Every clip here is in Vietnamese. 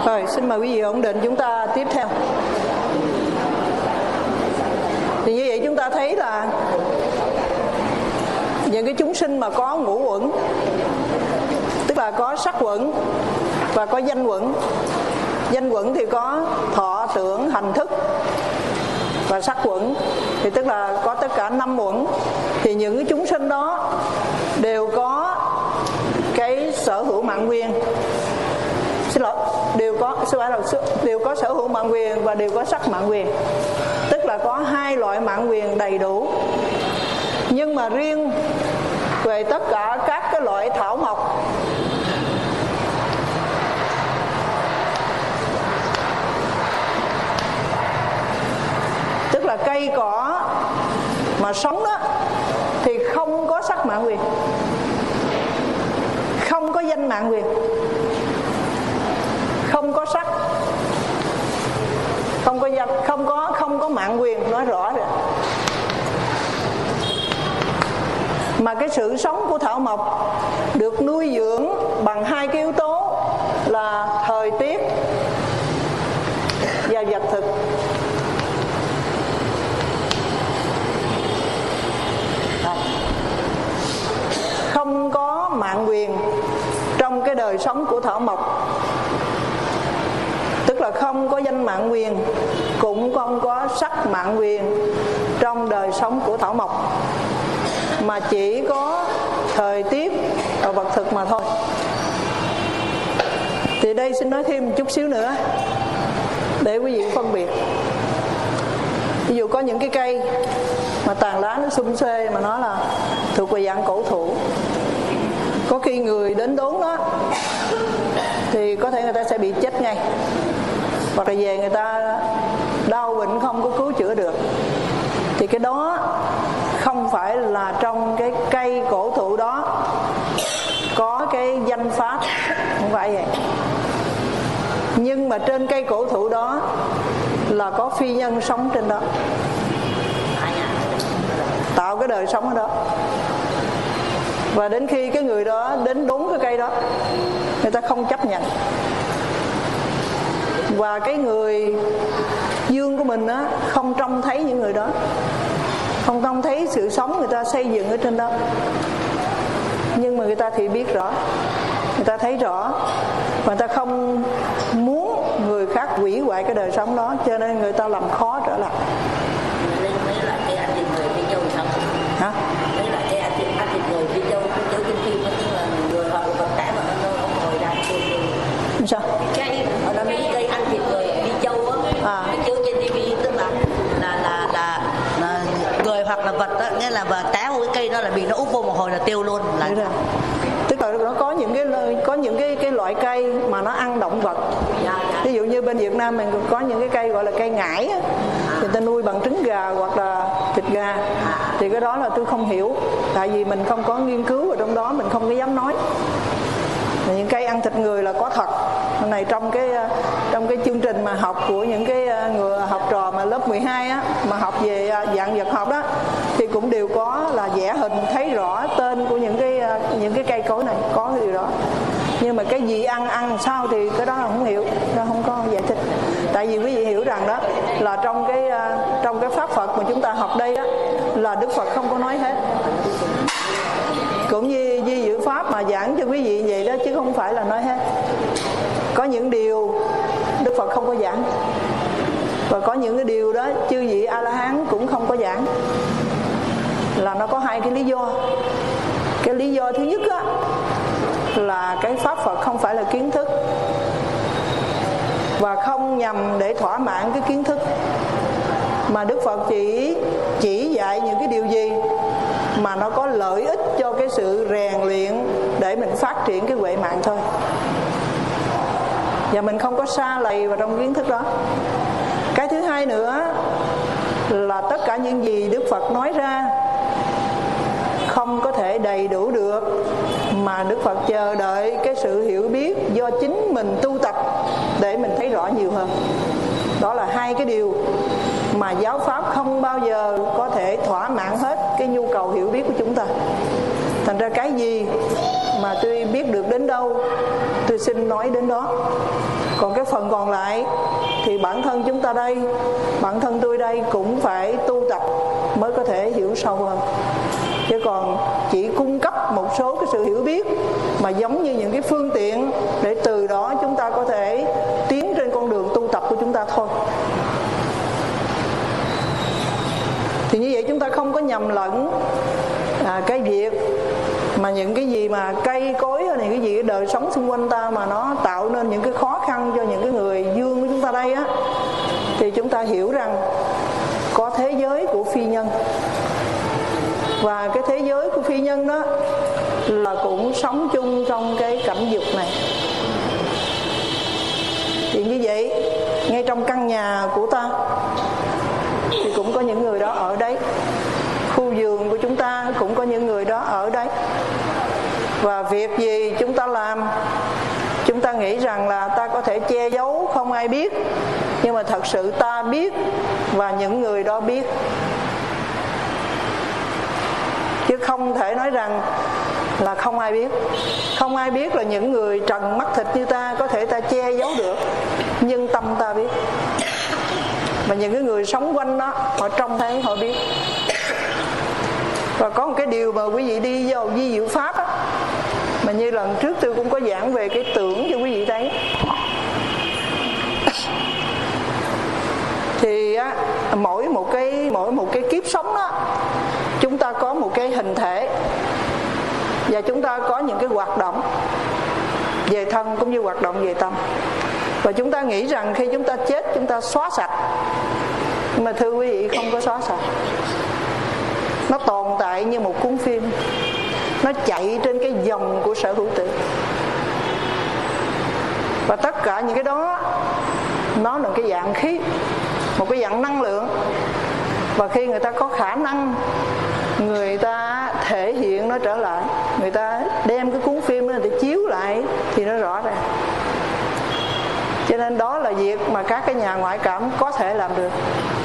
Rồi, xin mời quý vị ổn định, chúng ta tiếp theo. Thì như vậy chúng ta thấy là những cái chúng sinh mà có ngũ uẩn, tức là có sắc uẩn và có danh uẩn. Danh uẩn thì có thọ, tưởng, hành, thức. Và sắc uẩn thì tức là có tất cả 5 uẩn. Thì những cái chúng sinh đó đều có cái sở hữu mạng quyền. Xin lỗi, đều có sở hữu mạng quyền và đều có sắc mạng quyền. Tức là có 2 loại mạng quyền đầy đủ. Nhưng mà riêng về tất cả các cái loại thảo mộc, tức là cây cỏ mà sống đó, thì không có sắc mạng quyền, không có danh mạng quyền, không có sắc, không có danh, không có mạng quyền, nói rõ rồi. Mà cái sự sống của thảo mộc được nuôi dưỡng bằng 2 cái yếu tố là thời tiết và vật thực. Không có mạng quyền trong cái đời sống của thảo mộc, tức là không có danh mạng quyền, cũng không có sắc mạng quyền trong đời sống của thảo mộc, mà chỉ có thời tiết và vật thực mà thôi. Thì đây xin nói thêm một chút xíu nữa để quý vị phân biệt. Ví dụ có những cái cây mà tàn lá nó xum xê mà nó là thuộc về dạng cổ thụ, có khi người đến đốn đó thì có thể người ta sẽ bị chết ngay, hoặc là về người ta đau bệnh không có cứu chữa được. Thì cái đó không phải là trong cái cây cổ thụ đó có cái danh pháp, không phải vậy. Nhưng mà trên cây cổ thụ đó là có phi nhân sống trên đó, tạo cái đời sống ở đó. Và đến khi cái người đó đến đốn cái cây đó, người ta không chấp nhận. Và cái người dương của mình á không trông thấy những người đó, không trông thấy sự sống người ta xây dựng ở trên đó. Nhưng mà người ta thì biết rõ, người ta thấy rõ, và người ta không muốn người khác hủy hoại cái đời sống đó, cho nên người ta làm khó trở lại. Mấy loại cây ăn thịt người Phi Châu sao? Hả? Mấy loại cây ăn thịt người Phi Châu chiếu trên phim, tức là người họ vật tải mà nó ngồi ra trên sao? Cây ở đó mấy cây ăn thịt người Phi Châu á, chiếu trên TV, tức là người hoặc là vật đó, nghĩa là và té vào cái cây đó là bị nó úp vô một hồi là tiêu luôn là. Tức là nó có những cái loại cây mà nó ăn động vật. Ví dụ như bên Việt Nam mình có những cái cây gọi là cây ngải á, người ta nuôi bằng trứng gà hoặc là thịt gà. Thì cái đó là tôi không hiểu, tại vì mình không có nghiên cứu ở trong đó, mình không có dám nói. Những cây ăn thịt người là có thật. Hôm nay trong cái chương trình mà học của những cái người học trò mà lớp 12 á, mà học về dạng vật học đó, thì cũng đều có là vẽ hình thấy rõ tên của những cái cây cối này, có cái điều đó. Nhưng mà cái gì ăn sao thì cái đó là không hiểu, nó không có giải thích. Tại vì quý vị hiểu rằng đó là trong cái pháp Phật mà chúng ta học đây đó, là Đức Phật không có nói hết. Cũng như Di Dự Pháp mà giảng cho quý vị vậy đó, chứ không phải là nói hết. Có những điều Đức Phật không có giảng, và có những cái điều đó chư vị A-la-hán cũng không có giảng. Là nó có 2 cái lý do. Cái lý do thứ nhất á, là cái pháp Phật không phải là kiến thức, và không nhằm để thỏa mãn cái kiến thức, mà Đức Phật chỉ dạy những cái điều gì mà nó có lợi ích cho cái sự rèn luyện để mình phát triển cái huệ mạng thôi. Và mình không có sa lầy vào trong kiến thức đó. Cái thứ hai nữa là tất cả những gì Đức Phật nói ra không có thể đầy đủ được, mà Đức Phật chờ đợi cái sự hiểu biết do chính mình tu tập để mình thấy rõ nhiều hơn. Đó là 2 cái điều mà giáo pháp không bao giờ có thể thỏa mãn hết cái nhu cầu hiểu biết của chúng ta. Thành ra cái gì mà tôi biết được đến đâu, tôi xin nói đến đó. Còn cái phần còn lại thì bản thân chúng ta đây, bản thân tôi đây cũng phải tu tập mới có thể hiểu sâu hơn. Chứ còn chỉ cung cấp một số cái sự hiểu biết mà giống như những cái phương tiện để từ đó chúng ta có thể tiến trên con đường tu tập của chúng ta thôi. Thì như vậy chúng ta không có nhầm lẫn cái việc mà những cái gì mà cây cối hay những cái gì cái đời sống xung quanh ta mà nó tạo nên những cái khó khăn cho những cái người dương của chúng ta đây á, thì chúng ta hiểu rằng có thế giới của phi nhân, và cái thế giới của phi nhân đó là cũng sống chung trong cái cảnh dục này. Thì như vậy ngay trong căn nhà của ta thì cũng có những người đó ở đấy, khu vườn của chúng ta cũng có những người đó ở đấy. Và việc gì chúng ta làm, chúng ta nghĩ rằng là ta có thể che giấu không ai biết, nhưng mà thật sự ta biết và những người đó biết. Chứ không thể nói rằng là không ai biết. Không ai biết là những người trần mắt thịt như ta có thể ta che giấu được, nhưng tâm ta biết. Và những cái người sống quanh đó, họ trông thấy họ biết. Và có một cái điều mà quý vị đi vào vi diệu pháp á, mà như lần trước tôi cũng có giảng về cái tưởng cho quý vị thấy. Thì á, mỗi một cái kiếp sống đó, chúng ta có một cái hình thể và chúng ta có những cái hoạt động về thân cũng như hoạt động về tâm. Và chúng ta nghĩ rằng khi chúng ta chết chúng ta xóa sạch, nhưng mà thưa quý vị, không có xóa sạch. Nó tồn tại như một cuốn phim, nó chạy trên cái dòng của sở hữu tử. Và tất cả những cái đó nó là cái dạng khí, một cái dạng năng lượng. Và khi người ta có khả năng, người ta thể hiện nó trở lại, người ta đem cái cuốn phim đó để chiếu lại thì nó rõ ràng. Cho nên đó là việc mà các cái nhà ngoại cảm có thể làm được.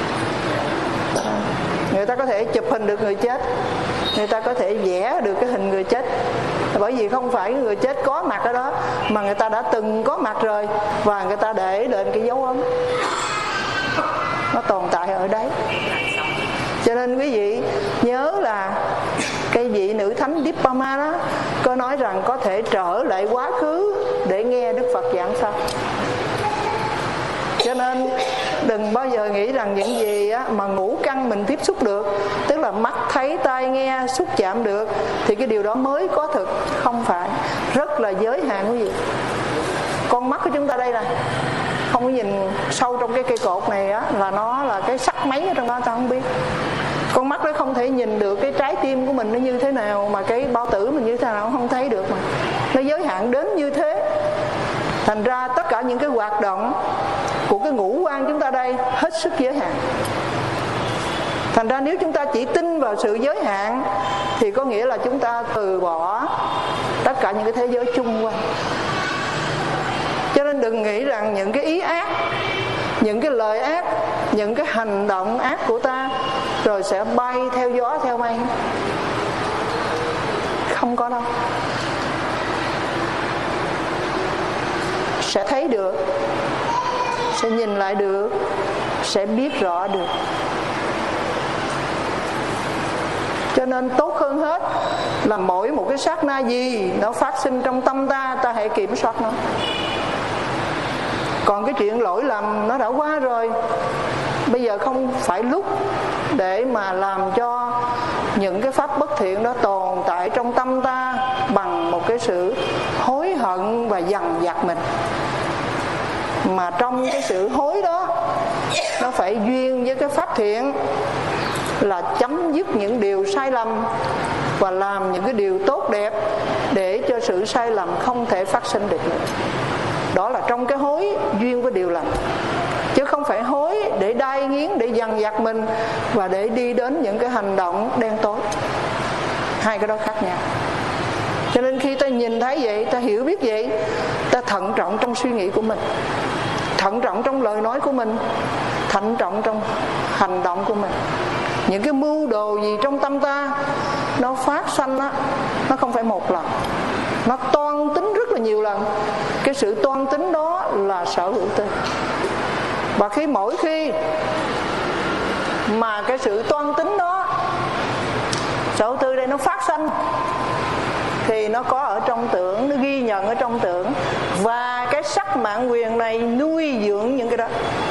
Người ta có thể chụp hình được người chết, người ta có thể vẽ được cái hình người chết. Bởi vì không phải người chết có mặt ở đó, mà người ta đã từng có mặt rồi, và người ta để lên cái dấu ấn. Nó tồn tại ở đấy. Cho nên quý vị nhớ là cái vị nữ thánh Dippama đó có nói rằng có thể trở lại quá khứ để nghe Đức Phật giảng pháp. Cho nên đừng bao giờ nghĩ rằng những gì á, mà ngũ căn mình tiếp xúc được, tức là mắt thấy, tai nghe, xúc chạm được, thì cái điều đó mới có thực. Không phải, rất là giới hạn quý vị. Con mắt của chúng ta đây này, không có nhìn sâu trong cái cây cột này á, là nó là cái sắc mấy ở trong đó ta không biết. Con mắt nó không thể nhìn được cái trái tim của mình nó như thế nào, mà cái bao tử mình như thế nào không thấy được mà. Nó giới hạn đến như thế. Thành ra tất cả những cái hoạt động của cái ngũ quan chúng ta đây hết sức giới hạn. Thành ra nếu chúng ta chỉ tin vào sự giới hạn thì có nghĩa là chúng ta từ bỏ tất cả những cái thế giới chung quanh. Cho nên đừng nghĩ rằng những cái ý ác, những cái lời ác, những cái hành động ác của ta rồi sẽ bay theo gió theo mây. Không có đâu. Sẽ thấy được, sẽ nhìn lại được, sẽ biết rõ được. Cho nên tốt hơn hết là mỗi một cái sát na gì nó phát sinh trong tâm ta, ta hãy kiểm soát nó. Còn cái chuyện lỗi lầm nó đã qua rồi, bây giờ không phải lúc để mà làm cho những cái pháp bất thiện đó tồn tại trong tâm ta bằng một cái sự hối hận và dằn vặt mình. Mà trong cái sự hối đó, nó phải duyên với cái pháp thiện, là chấm dứt những điều sai lầm và làm những cái điều tốt đẹp để cho sự sai lầm không thể phát sinh được nữa. Đó là trong cái hối duyên với điều lành, chứ không phải hối để đai nghiến, để dằn vặt mình và để đi đến những cái hành động đen tối. Hai cái đó khác nhau. Cho nên khi ta nhìn thấy vậy, ta hiểu biết vậy, ta thận trọng trong suy nghĩ của mình, thận trọng trong lời nói của mình, thận trọng trong hành động của mình. Những cái mưu đồ gì trong tâm ta nó phát sanh á, nó không phải một lần, nó toan tính rất là nhiều lần. Cái sự toan tính đó là sở hữu tư. Và mỗi khi mà cái sự toan tính đó, sở hữu tư đây nó phát sanh, thì nó có ở trong tưởng, nó ghi nhận ở trong tưởng, và cái sắc mạn quyền này nuôi dưỡng những cái đó.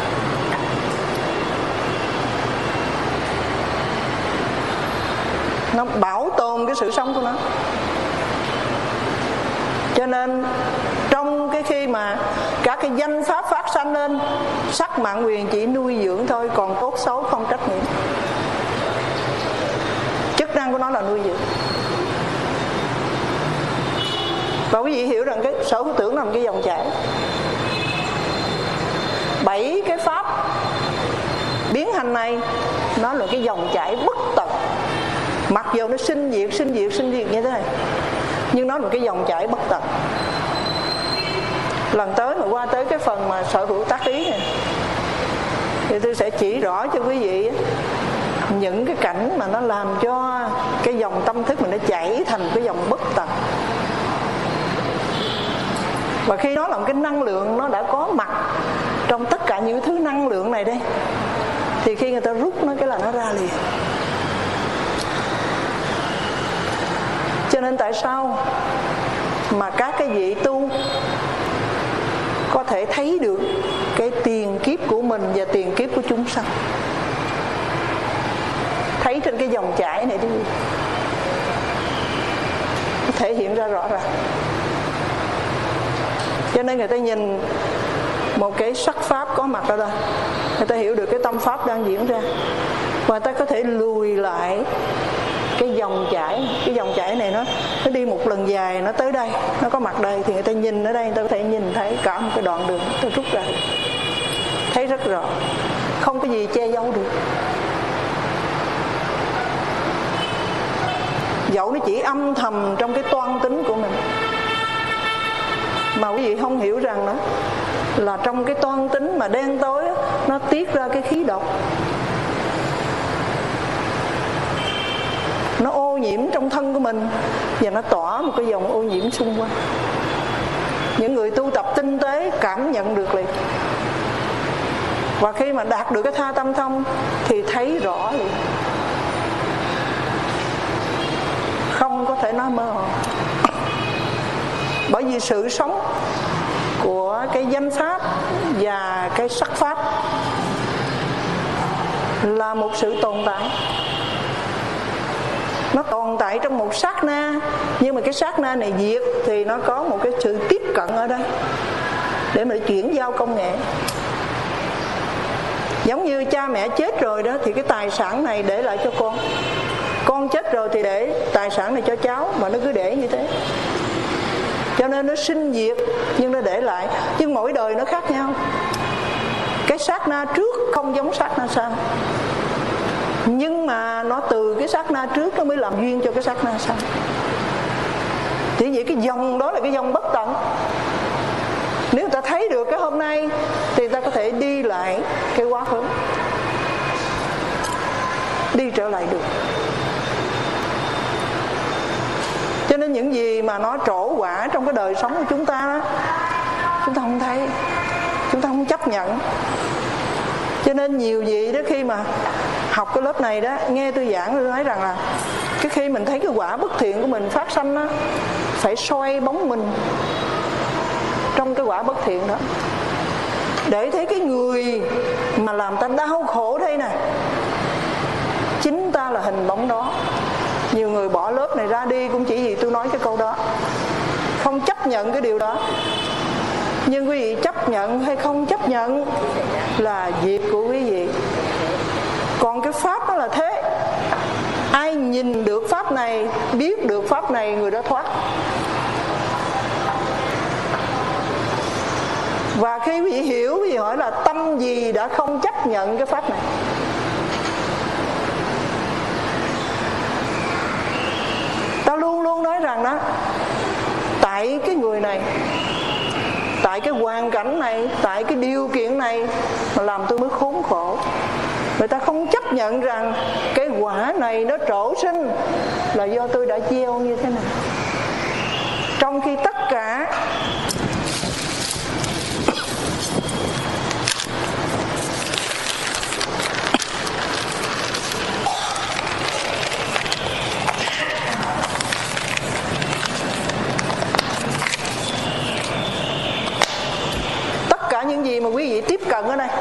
Nó bảo tồn cái sự sống của nó. Cho nên trong cái khi mà các cái danh pháp phát sanh lên, sắc mạn quyền chỉ nuôi dưỡng thôi, còn tốt xấu không trách nhiệm. Chức năng của nó là nuôi dưỡng. Và quý vị hiểu rằng cái sở hữu tưởng là một cái dòng chảy. 7 cái pháp biến hành này nó là cái dòng chảy bất tận. Mặc dù nó sinh diệt như thế này, nhưng nó là một cái dòng chảy bất tận. Lần tới mà qua tới cái phần mà sở hữu tác ý này, thì tôi sẽ chỉ rõ cho quý vị những cái cảnh mà nó làm cho cái dòng tâm thức mình nó chảy thành cái dòng bất tận. Và khi nó là một cái năng lượng, nó đã có mặt trong tất cả những thứ năng lượng này đây, thì khi người ta rút nó cái là nó ra liền. Cho nên tại sao mà các cái vị tu có thể thấy được cái tiền kiếp của mình và tiền kiếp của chúng sanh, thấy trên cái dòng chảy này đi, nó thể hiện ra rõ ràng. Cho nên người ta nhìn một cái sắc pháp có mặt ở đây, người ta hiểu được cái tâm pháp đang diễn ra, và người ta có thể lùi lại cái dòng chảy. Cái dòng chảy này nó đi một lần dài, nó tới đây, nó có mặt đây, thì người ta nhìn ở đây, người ta có thể nhìn thấy cả một cái đoạn đường, người ta rút ra, thấy rất rõ, không có gì che giấu được. Dẫu nó chỉ âm thầm trong cái toan tính của mình, mà quý vị không hiểu rằng đó là trong cái toan tính mà đen tối, nó tiết ra cái khí độc, nó ô nhiễm trong thân của mình, và nó tỏa một cái dòng ô nhiễm xung quanh. Những người tu tập tinh tế cảm nhận được liền, và khi mà đạt được cái tha tâm thông thì thấy rõ liền, không có thể nói mơ hồ. Bởi vì sự sống của cái danh pháp và cái sắc pháp là một sự tồn tại. Nó tồn tại trong một sát na, nhưng mà cái sát na này diệt thì nó có một cái sự tiếp cận ở đây để mà chuyển giao công nghệ. Giống như cha mẹ chết rồi đó, thì cái tài sản này để lại cho con chết rồi thì để tài sản này cho cháu, mà nó cứ để như thế. Cho nên nó sinh diệt nhưng nó để lại, nhưng mỗi đời nó khác nhau. Cái sát na trước không giống sát na sau, nhưng mà nó từ cái sát na trước nó mới làm duyên cho cái sát na sau. Thì vậy cái dòng đó là cái dòng bất tận. Nếu người ta thấy được cái hôm nay thì người ta có thể đi lại cái quá khứ, đi trở lại được. Cho nên những gì mà nó trổ quả trong cái đời sống của chúng ta đó, chúng ta không thấy, chúng ta không chấp nhận. Cho nên nhiều vị đó khi mà học cái lớp này đó, nghe tôi giảng, tôi nói rằng là cái khi mình thấy cái quả bất thiện của mình phát sanh đó, phải soi bóng mình trong cái quả bất thiện đó, để thấy cái người mà làm ta đau khổ đây nè, chính ta là hình bóng đó. Nhiều người bỏ lớp này ra đi cũng chỉ vì tôi nói cái câu đó, không chấp nhận cái điều đó. Nhưng quý vị chấp nhận hay không chấp nhận là việc của quý vị. Còn cái pháp đó là thế, ai nhìn được pháp này, biết được pháp này, người đó thoát. Và khi quý vị hiểu, quý vị hỏi là tâm gì đã không chấp nhận cái pháp này? Ta luôn luôn nói rằng đó, tại cái người này, tại cái hoàn cảnh này, tại cái điều kiện này mà làm tôi mới khốn khổ. Người ta không chấp nhận rằng cái quả này nó trổ sinh là do tôi đã gieo như thế này. Trong khi tất cả gì mà quý vị tiếp cận ở đây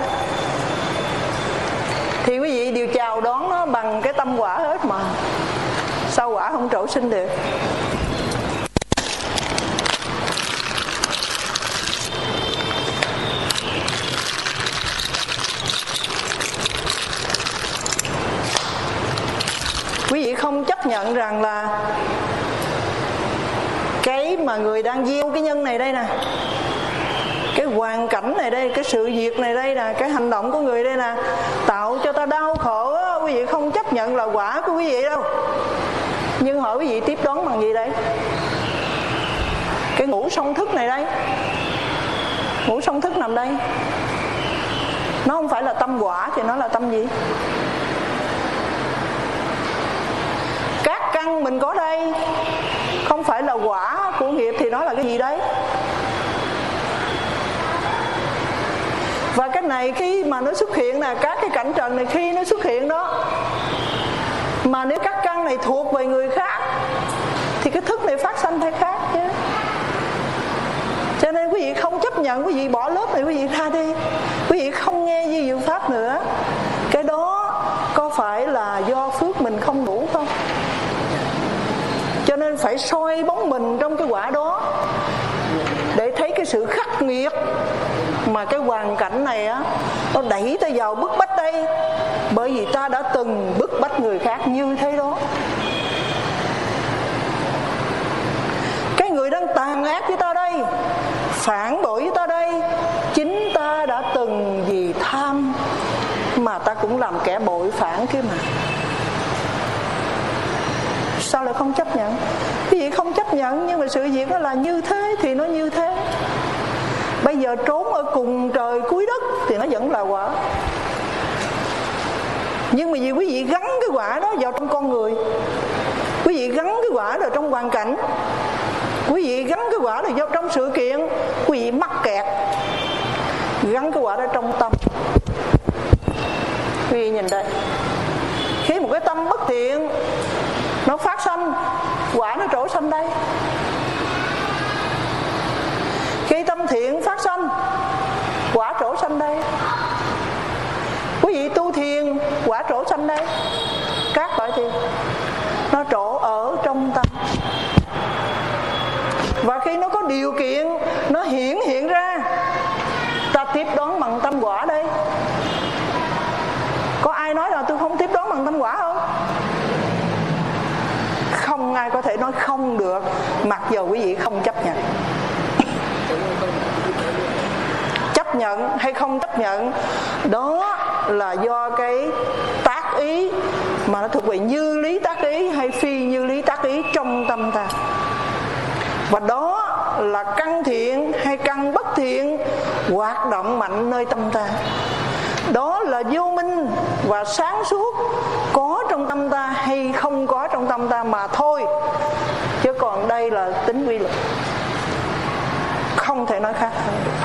thì quý vị đều chào đón nó bằng cái tâm quả hết mà. Sao quả không trổ sinh được? Quý vị không chấp nhận rằng là cái mà người đang gieo cái nhân này đây nè, cái hoàn cảnh này đây, cái sự việc này đây nè, cái hành động của người đây nè, tạo cho ta đau khổ á, quý vị không chấp nhận là quả của quý vị đâu. Nhưng hỏi quý vị tiếp đón bằng gì đây? Cái ngũ song thức này đây, ngũ song thức nằm đây, nó không phải là tâm quả thì nó là tâm gì? Các căn mình có đây không phải là quả của nghiệp thì nó là cái gì đấy? Và cái này khi mà nó xuất hiện nè, các cái cảnh trần này khi nó xuất hiện đó, mà nếu các căn này thuộc về người khác thì cái thức này phát sanh phải khác chứ. Cho nên quý vị không chấp nhận, quý vị bỏ lớp này quý vị ra đi, quý vị không nghe di diệu pháp nữa. Cái đó có phải là do phước mình không đủ không? Cho nên phải soi bóng mình trong cái quả đó để thấy cái sự khắc nghiệt mà cái hoàn cảnh này á, nó đẩy ta vào bức bách đây. Bởi vì ta đã từng bức bách người khác như thế đó. Cái người đang tàn ác với ta đây, phản bội với ta đây, chính ta đã từng vì tham mà ta cũng làm kẻ bội phản kia mà. Sao lại không chấp nhận? Cái gì không chấp nhận, nhưng mà sự việc nó là như thế thì nó như thế. Bây giờ trốn ở cùng trời cuối đất thì nó vẫn là quả. Nhưng mà vì quý vị gắn cái quả đó vào trong con người, quý vị gắn cái quả vào trong hoàn cảnh, quý vị gắn cái quả này vào trong sự kiện, quý vị mắc kẹt. Gắn cái quả đó trong tâm. Quý vị nhìn đây, khi một cái tâm bất thiện nó phát sanh, quả nó trổ sanh đây. Khi tâm thiện phát sanh, quả trổ sanh đây. Quý vị tu thiền, quả trổ sanh đây. Các quả gì? Nó trổ ở trong tâm. Và khi nó có điều kiện, nó hiện ra, ta tiếp đón bằng tâm quả đây. Có ai nói là tôi không tiếp đón bằng tâm quả không? Không ai có thể nói không được, mặc dù quý vị không chấp nhận. Chấp nhận hay không chấp nhận, đó là do cái tác ý mà nó thuộc về như lý tác ý hay phi như lý tác ý trong tâm ta. Và đó là căn thiện hay căn bất thiện hoạt động mạnh nơi tâm ta. Đó là vô minh và sáng suốt có trong tâm ta hay không có trong tâm ta mà thôi. Chứ còn đây là tính quy luật, không thể nói khác hơn được.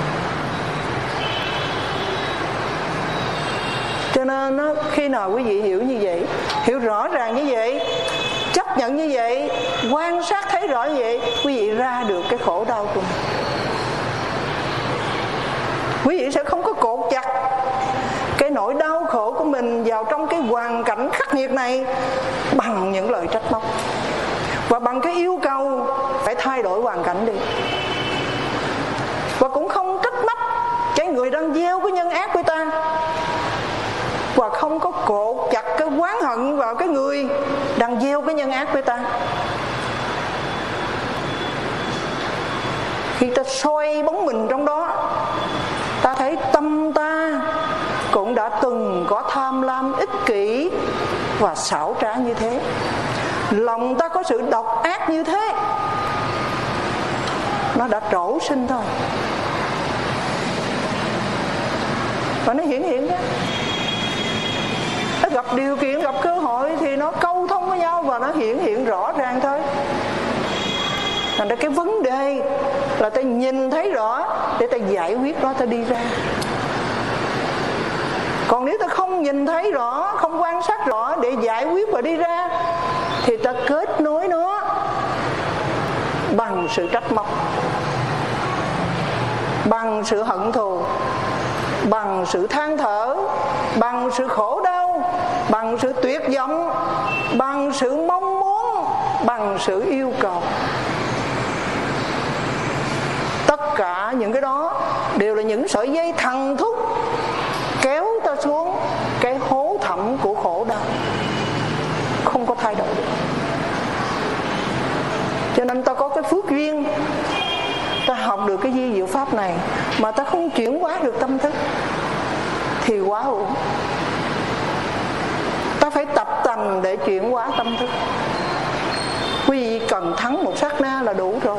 Cho nên khi nào quý vị hiểu như vậy, hiểu rõ ràng như vậy, chấp nhận như vậy, quan sát thấy rõ như vậy, quý vị ra được cái khổ đau của mình. Quý vị sẽ không có cột chặt cái nỗi đau khổ của mình vào trong cái hoàn cảnh khắc nghiệt này bằng những lời trách móc và bằng cái yêu cầu phải thay đổi hoàn cảnh đi. Và cũng không trách móc cái người đang gieo cái nhân ác với ta, và không có cột chặt cái oán hận vào cái người đang gieo cái nhân ác với ta. Khi ta soi bóng mình trong đó, ta thấy tâm ta cũng đã từng có tham lam ích kỷ và xảo trá như thế. Lòng ta có sự độc ác như thế. Nó đã trổ sinh thôi. Và nó hiện đó. Nó gặp điều kiện, gặp cơ hội thì nó câu thông với nhau và nó hiện rõ ràng thôi. Thành ra cái vấn đề là ta nhìn thấy rõ để ta giải quyết nó, ta đi ra. Còn nếu ta không nhìn thấy rõ, không quan sát rõ để giải quyết và đi ra, thì ta kết nối nó bằng sự trách móc. bằng sự hận thù, bằng sự than thở, bằng sự khổ đau, bằng sự tuyệt vọng, bằng sự mong muốn, bằng sự yêu cầu. Tất cả những cái đó đều là những sợi dây thằn thúc kéo ta xuống cái hố thẳm của khổ đau, không có thay đổi được. Cho nên ta có cái phước duyên, ta học được cái vi diệu pháp này mà ta không chuyển hóa được tâm thức thì quá uổng. Ta phải tập tành để chuyển hóa tâm thức. Quý vị cần thắng một sát na là đủ rồi,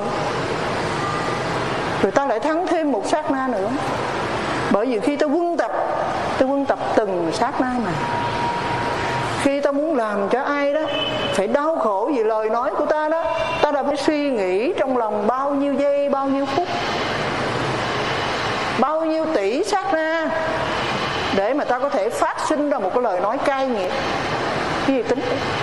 rồi ta lại thắng thêm một sát na nữa. Bởi vì khi ta quân tập từng sát na này. Khi ta muốn làm cho ai đó phải đau khổ vì lời nói của ta đó, ta đã phải suy nghĩ trong lòng bao nhiêu giây, bao nhiêu phút, bao nhiêu tỷ sát na để mà ta có thể phát sinh ra một cái lời nói cay nghiệt. Cái gì tính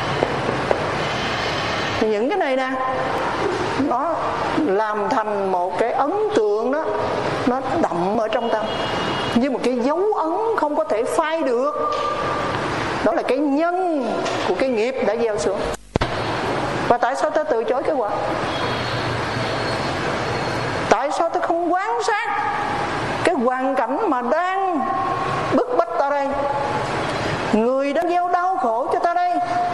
thì những cái này nè, nó làm thành một cái ấn tượng đó, nó đậm ở trong tâm như một cái dấu ấn không có thể phai được. Đó là cái nhân của cái nghiệp đã gieo xuống. Và tại sao ta từ chối cái quả? Tại sao ta không quan sát cái hoàn cảnh mà đang bức bách ta đây, người đang gieo đau khổ cho ta đây,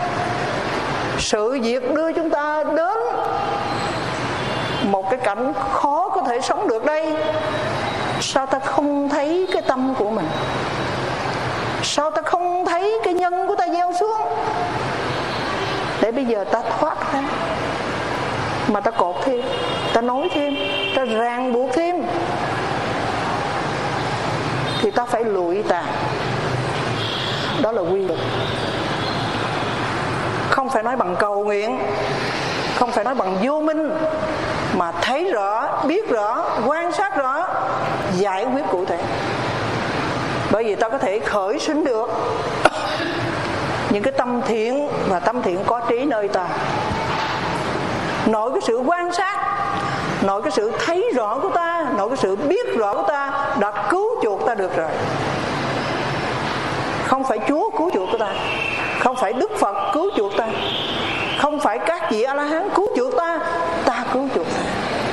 sự việc đưa chúng ta đến một cái cảnh khó có thể sống được đây? Sao ta không thấy cái tâm của mình? Sao ta không thấy cái nhân của ta gieo xuống để bây giờ ta thoát ra? Mà ta cột thêm, ta nối thêm, ta ràng buộc thêm, thì ta phải lụi tàn. Đó là quy luật. Không phải nói bằng cầu nguyện, không phải nói bằng vô minh, mà thấy rõ, biết rõ, quan sát rõ, giải quyết cụ thể. Bởi vì ta có thể khởi sinh được những cái tâm thiện, và tâm thiện có trí nơi ta. Nội cái sự quan sát, nội cái sự thấy rõ của ta, nội cái sự biết rõ của ta đã cứu chuộc ta được rồi. Không phải Chúa cứu chuộc của ta, không phải Đức Phật cứu chuộc ta, không phải các vị A-la-hán cứu chuộc ta, ta cứu chuộc ta.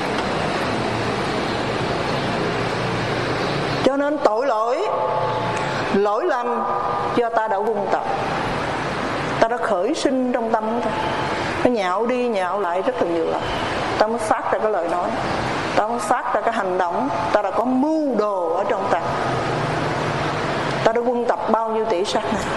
Cho nên tội lỗi lầm do ta đã quân tập, ta đã khởi sinh trong tâm của ta. Nó nhạo đi nhạo lại rất là nhiều lần, ta mới phát ra cái lời nói, ta mới phát ra cái hành động. Ta đã có mưu đồ ở trong ta. Ta đã quân tập bao nhiêu tỷ sát này.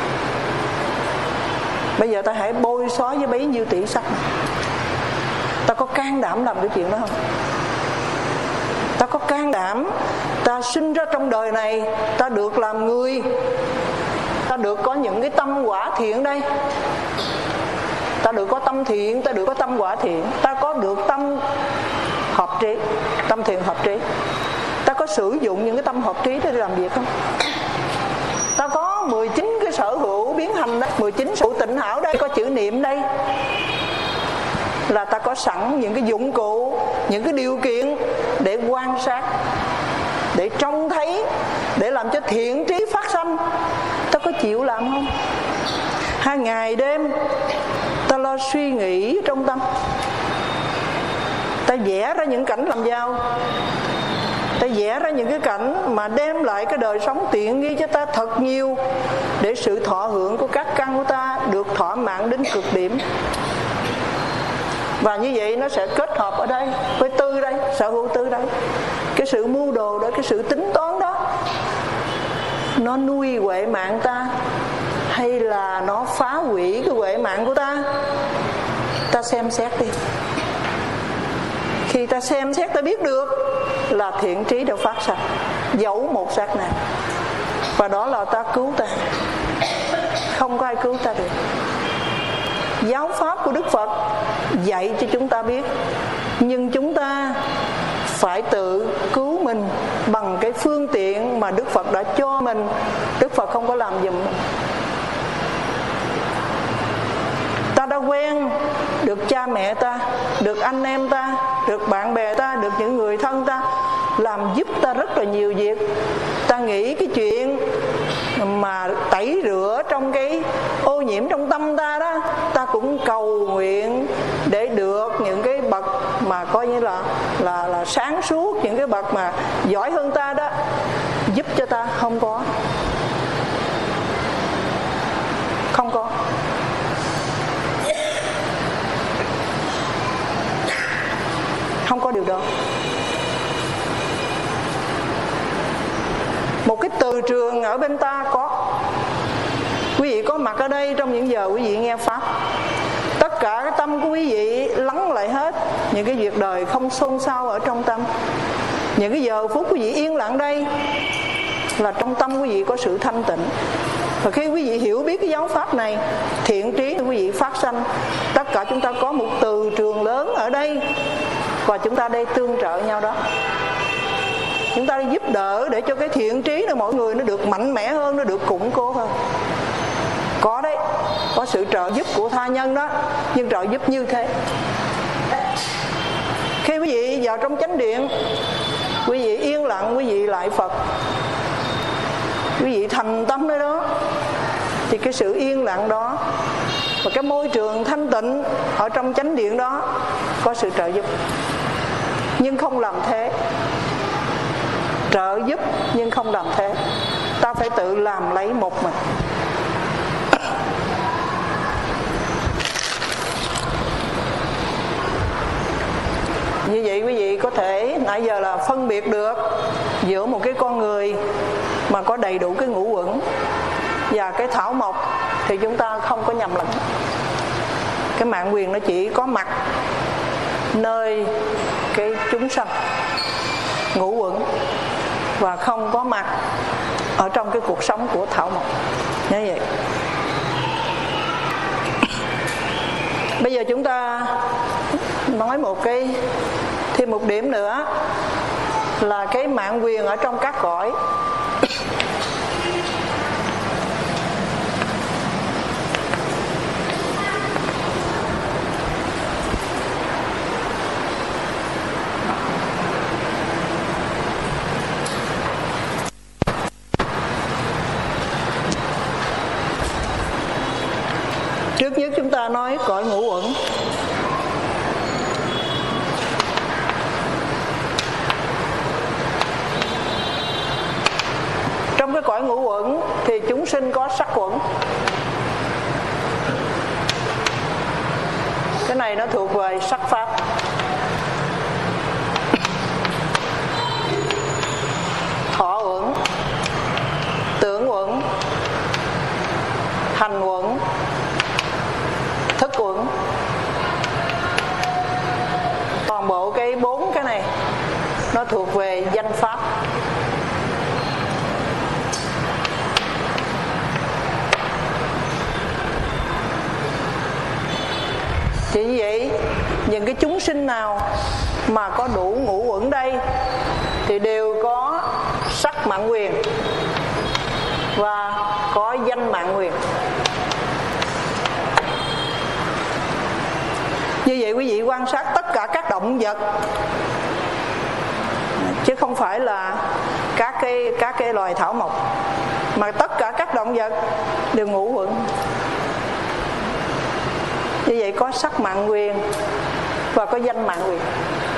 Bây giờ ta hãy bôi xóa với bấy nhiêu tỷ sát này. Ta có can đảm làm cái chuyện đó không? Ta có can đảm, ta sinh ra trong đời này, ta được làm người, ta được có những cái tâm quả thiện đây. Ta được có tâm thiện, ta được có tâm quả thiện, ta có được tâm hợp trí, tâm thiện hợp trí. Ta có sử dụng những cái tâm hợp trí để làm việc không? Ta có 19 cái sở hữu biến hành đây, 19 sở hữu tịnh hảo đây, có chữ niệm đây. Là ta có sẵn những cái dụng cụ, những cái điều kiện để quan sát, để trông thấy, để làm cho thiện trí phát sanh. Ta có chịu làm không? 2 ngày đêm ta lo suy nghĩ trong tâm, ta vẽ ra những cảnh làm giàu, ta vẽ ra những cái cảnh mà đem lại cái đời sống tiện nghi cho ta thật nhiều, để sự thọ hưởng của các căn của ta được thỏa mãn đến cực điểm. Và như vậy nó sẽ kết hợp ở đây với tư đây, sở hữu tư đây. Cái sự mưu đồ đó, cái sự tính toán đó, nó nuôi huệ mạng ta hay là nó phá hủy cái huệ mạng của ta? Ta xem xét đi. Khi ta xem xét ta biết được là thiện trí đã phát sanh, dẫu một sát na. Và đó là ta cứu ta, không có ai cứu ta được. Giáo pháp của Đức Phật dạy cho chúng ta biết, nhưng chúng ta phải tự cứu mình bằng cái phương tiện mà Đức Phật đã cho mình. Đức Phật không có làm giùm mình. Ta đã quen được cha mẹ ta, được anh em ta, được bạn bè ta, được những người thân ta làm giúp ta rất là nhiều việc. Ta nghĩ cái chuyện mà tẩy rửa trong cái ô nhiễm trong tâm ta đó, ta cũng cầu nguyện để được những cái bậc mà coi như là sáng suốt, những cái bậc mà giỏi hơn ta đó giúp cho ta. Không có điều đó. Một cái từ trường ở bên ta có. Quý vị có mặt ở đây trong những giờ quý vị nghe pháp, tất cả cái tâm của quý vị lắng lại hết, những cái việc đời không xôn xao ở trong tâm. Những cái giờ phút quý vị yên lặng đây là trong tâm quý vị có sự thanh tịnh. Và khi quý vị hiểu biết cái giáo pháp này, thiện trí của quý vị phát sanh. Tất cả chúng ta có một từ trường lớn ở đây, và chúng ta đây tương trợ nhau đó. Chúng ta giúp đỡ để cho cái thiện trí của mọi người nó được mạnh mẽ hơn, nó được củng cố hơn. Có đấy, có sự trợ giúp của tha nhân đó, nhưng trợ giúp như thế. Khi quý vị vào trong chánh điện, quý vị yên lặng, quý vị lại Phật, quý vị thành tâm nơi đó, thì cái sự yên lặng đó và cái môi trường thanh tịnh ở trong chánh điện đó có sự trợ giúp. Nhưng không làm thế. Trợ giúp nhưng không làm thế. Ta phải tự làm lấy một mình. Như vậy quý vị có thể nãy giờ là phân biệt được giữa một cái con người mà có đầy đủ cái ngũ uẩn và cái thảo mộc, thì chúng ta không có nhầm lẫn. Cái mạng quyền nó chỉ có mặt nơi cái chúng sanh ngũ uẩn và không có mặt ở trong cái cuộc sống của thảo mộc. Như vậy. Bây giờ chúng ta nói thêm một điểm nữa là cái mạng quyền ở trong các cõi. Trước nhất chúng ta nói cõi ngũ uẩn. Trong cái cõi ngũ uẩn thì chúng sinh có sắc uẩn. Cái này nó thuộc về sắc pháp. Thọ uẩn, tưởng uẩn, hành uẩn, thức uẩn. Toàn bộ cái 4 cái này nó thuộc về danh pháp. Chỉ như vậy, những cái chúng sinh nào mà có đủ ngũ uẩn đây thì đều có sắc mạng quyền và có danh mạng quyền. Như vậy quý vị quan sát tất cả các động vật, chứ không phải là các cái loài thảo mộc, mà tất cả các động vật đều ngũ uẩn. Như vậy có sắc mạng quyền và có danh mạng quyền.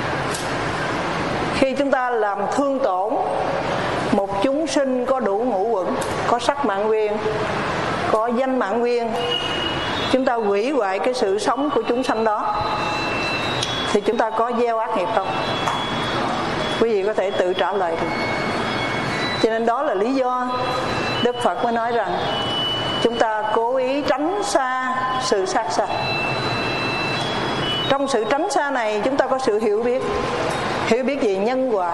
Khi chúng ta làm thương tổn một chúng sinh có đủ ngũ uẩn, có sắc mạng quyền, có danh mạng quyền, chúng ta hủy hoại cái sự sống của chúng sanh đó, thì chúng ta có gieo ác nghiệp không? Quý vị có thể tự trả lời được. Cho nên đó là lý do Đức Phật mới nói rằng chúng ta cố ý tránh xa sự sát sanh. Trong sự tránh xa này chúng ta có sự hiểu biết. Hiểu biết về nhân quả.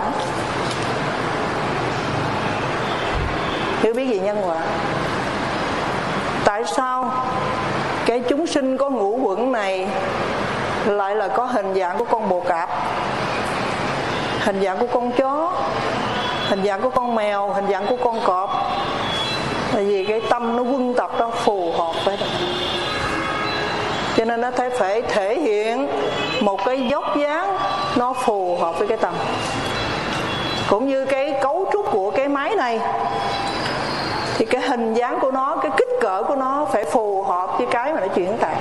Hiểu biết về nhân quả. Tại sao cái chúng sinh có ngũ uẩn này lại là có hình dạng của con bồ cạp, hình dạng của con chó, hình dạng của con mèo, hình dạng của con cọp? Là vì cái tâm nó quân tập nó phù hợp với đó. Cho nên nó phải thể hiện một cái dốc dáng nó phù hợp với cái tâm. Cũng như cái cấu trúc của cái máy này thì cái hình dáng của nó, cái kích cỡ của nó phải phù hợp với cái mà nó chuyển tải.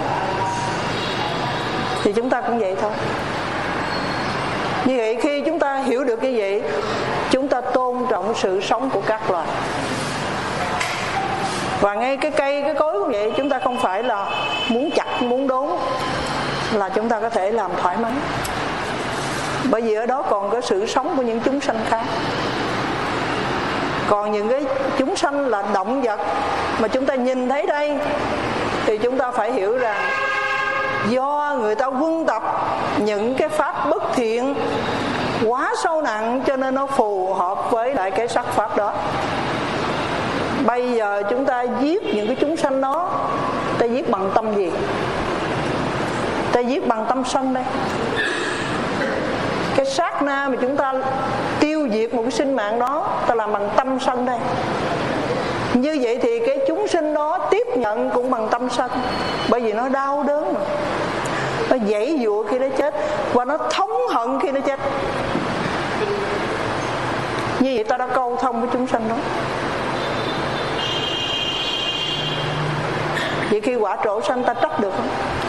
Thì chúng ta cũng vậy thôi. Như vậy khi chúng ta hiểu được như vậy, chúng ta tôn trọng sự sống của các loài. Và ngay cái cây, cái cối cũng vậy, chúng ta không phải là muốn chặt, muốn đốn là chúng ta có thể làm thoải mái. Bởi vì ở đó còn có sự sống của những chúng sanh khác. Còn những cái chúng sanh là động vật mà chúng ta nhìn thấy đây thì chúng ta phải hiểu rằng do người ta quân tập những cái pháp bất thiện quá sâu nặng, cho nên nó phù hợp với lại cái sắc pháp đó. Bây giờ chúng ta giết những cái chúng sanh đó, ta giết bằng tâm gì? Ta giết bằng tâm sân đây. Cái sát na mà chúng ta tiêu diệt một cái sinh mạng đó, ta làm bằng tâm sân đây. Như vậy thì cái chúng sinh đó tiếp nhận cũng bằng tâm sân. Bởi vì nó đau đớn mà, nó giãy giụa khi nó chết, và nó thống hận khi nó chết. Như vậy ta đã câu thông với chúng sanh đó. Vậy khi quả trổ sanh ta trách được không?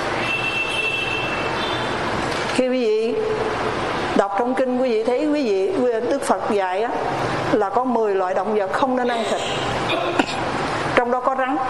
Khi quý vị đọc trong kinh, quý vị thấy Đức Phật dạy á, là có 10 loại động vật không nên ăn thịt. Trong đó có rắn.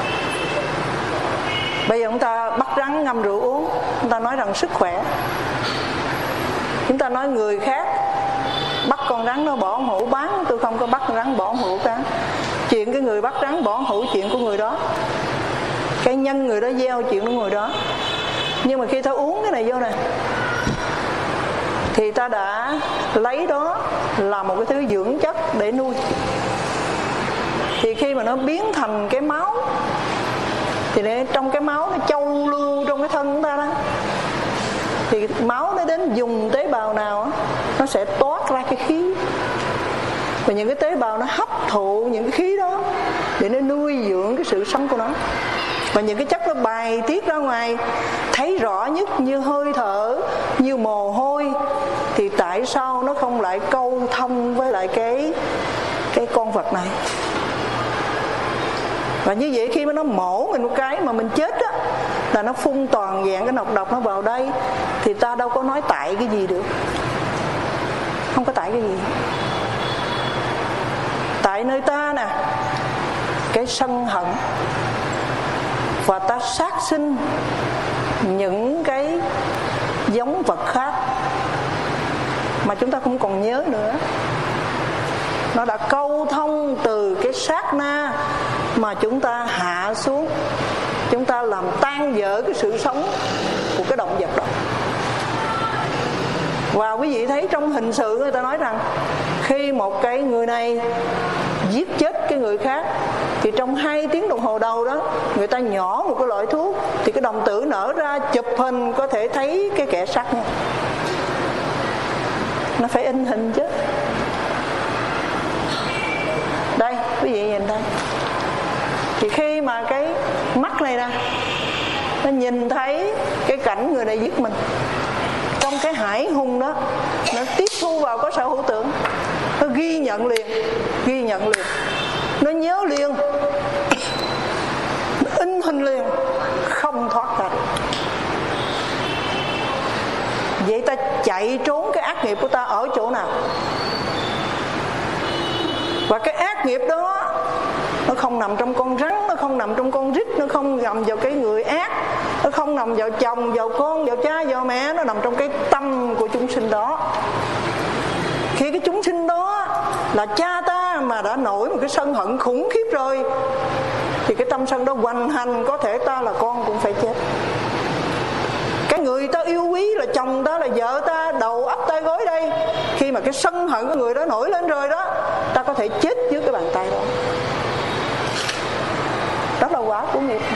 Bây giờ chúng ta bắt rắn ngâm rượu uống, chúng ta nói rằng sức khỏe. Chúng ta nói người khác bắt con rắn nó bỏ hũ bán, tôi không có bắt con rắn bỏ hũ bán. Chuyện cái người bắt rắn bỏ hũ chuyện của người đó, cái nhân người đó gieo chuyện của người đó. Nhưng mà khi ta uống cái này vô nè thì ta đã lấy đó là một cái thứ dưỡng chất để nuôi. Thì khi mà nó biến thành cái máu thì trong cái máu nó châu lưu trong cái thân chúng ta đó, thì máu nó đến dùng tế bào nào nó sẽ toát ra cái khí. Và những cái tế bào nó hấp thụ những cái khí đó để nó nuôi dưỡng cái sự sống của nó. Và những cái chất nó bài tiết ra ngoài thấy rõ nhất như hơi thở, như mồ hôi. Thì tại sao nó không lại câu thông với lại cái con vật này? Và như vậy khi mà nó mổ mình một cái mà mình chết á, là nó phun toàn dạng cái nọc độc nó vào đây, thì ta đâu có nói tại cái gì được. Không có tại cái gì. Tại nơi ta nè, cái sân hận, và ta sát sinh những cái giống vật khác mà chúng ta không còn nhớ nữa. Nó đã câu thông từ cái sát na mà chúng ta hạ xuống, chúng ta làm tan vỡ cái sự sống của cái động vật đó. Và quý vị thấy trong hình sự người ta nói rằng khi một cái người này giết chết cái người khác thì trong 2 tiếng đồng hồ đầu đó người ta nhỏ một cái loại thuốc, thì cái đồng tử nở ra chụp hình có thể thấy cái kẻ sát nhân. Nó phải in hình chứ. Đây quý vị nhìn đây, thì khi mà cái mắt này nè nó nhìn thấy cái cảnh người này giết mình, trong cái hải hùng đó nó tiếp thu vào có sở hữu tưởng, nó ghi nhận liền, nó nhớ liền, nó in hình liền, không thoát ra được. Vậy ta chạy trốn cái ác nghiệp của ta ở chỗ nào? Và cái ác nghiệp đó nó không nằm trong con rắn, nó không nằm trong con rít, nó không nằm vào cái người ác, nó không nằm vào chồng, vào con, vào cha, vào mẹ. Nó nằm trong cái tâm của chúng sinh đó. Khi cái chúng sinh đó là cha ta mà đã nổi một cái sân hận khủng khiếp rồi, thì cái tâm sân đó hoành hành, có thể ta là con cũng phải chết. Cái người ta yêu quý là chồng ta, là vợ ta, đầu ấp tay gối đây, khi mà cái sân hận của người đó nổi lên rồi đó, ta có thể chết dưới cái bàn tay đó. Đó là quả của nghiệp.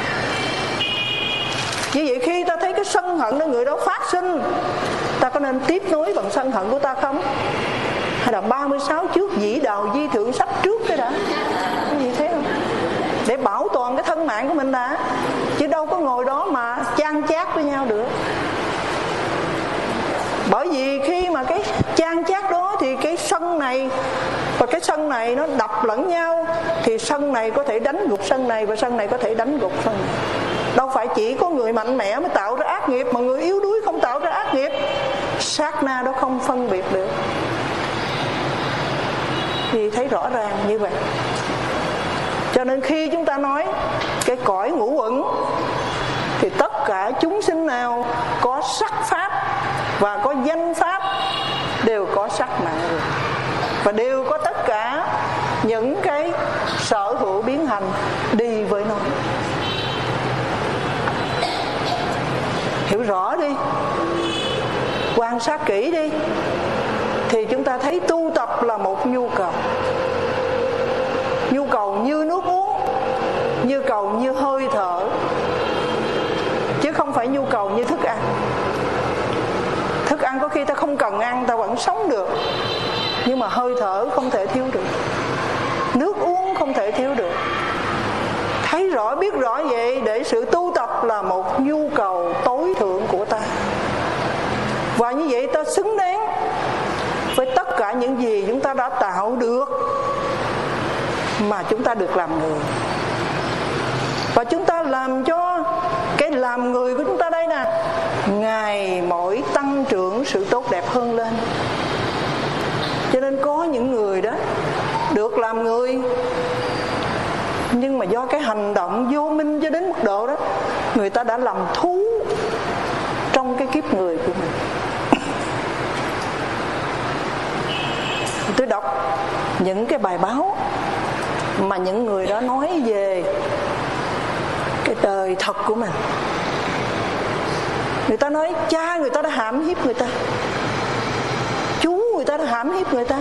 Như vậy khi ta thấy cái sân hận của người đó phát sinh, ta có nên tiếp nối bằng sân hận của ta không? Hay là 36 trước dĩ đào di thượng sách trước cái đã? Cái gì thế không? Để bảo toàn cái thân mạng của mình đã, chứ đâu có ngồi đó mà chan chát với nhau được. Bởi vì khi mà cái chan chát đó thì cái sân sân này và cái sân này nó đập lẫn nhau, thì sân này có thể đánh gục sân này và sân này có thể đánh gục sân này. Đâu phải chỉ có người mạnh mẽ mới tạo ra ác nghiệp, mà người yếu đuối không tạo ra ác nghiệp. Sát na đó không phân biệt được. Thì thấy rõ ràng như vậy. Cho nên khi chúng ta nói cái cõi ngũ uẩn, thì tất cả chúng sinh nào có sắc pháp và có danh pháp đều có sắc mạng rồi, và đều có tất cả những cái sở hữu biến hành đi với nó. Hiểu rõ đi, quan sát kỹ đi, thì chúng ta thấy tu tập là một nhu cầu. Nhu cầu như nước uống, nhu cầu như hơi thở, chứ không phải nhu cầu như thức ăn. Thức ăn có khi ta không cần ăn, ta vẫn sống được, nhưng mà hơi thở không thể thiếu được, nước uống không thể thiếu được. Thấy rõ, biết rõ vậy, để sự tu tập là một nhu cầu tối thượng của ta. Và như vậy ta xứng đáng với tất cả những gì chúng ta đã tạo được mà chúng ta được làm người. Và chúng ta làm cho cái làm người của chúng ta đây nè, ngày mỗi tăng trưởng sự tốt đẹp hơn lên. Cho nên có những người đó được làm người, nhưng mà do cái hành động vô minh cho đến mức độ đó, người ta đã làm thú trong cái kiếp người của mình. Tôi đọc những cái bài báo mà những người đó nói về cái đời thật của mình. Người ta nói cha người ta đã hãm hiếp người ta, chú người ta đã hãm hiếp người ta.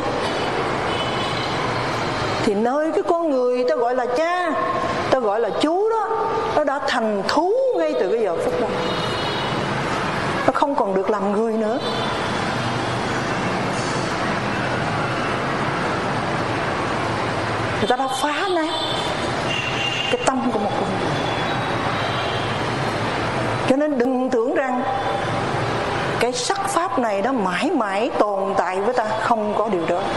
Thì nơi cái con người ta gọi là cha, ta gọi là chú đó, nó đã thành thú ngay từ cái giờ phút đó. Nó không còn được làm người nữa. Người ta đã phá nát cái tâm của một con người. Cho nên đừng tưởng rằng cái sắc pháp này nó mãi mãi tồn tại với ta, không có điều đó.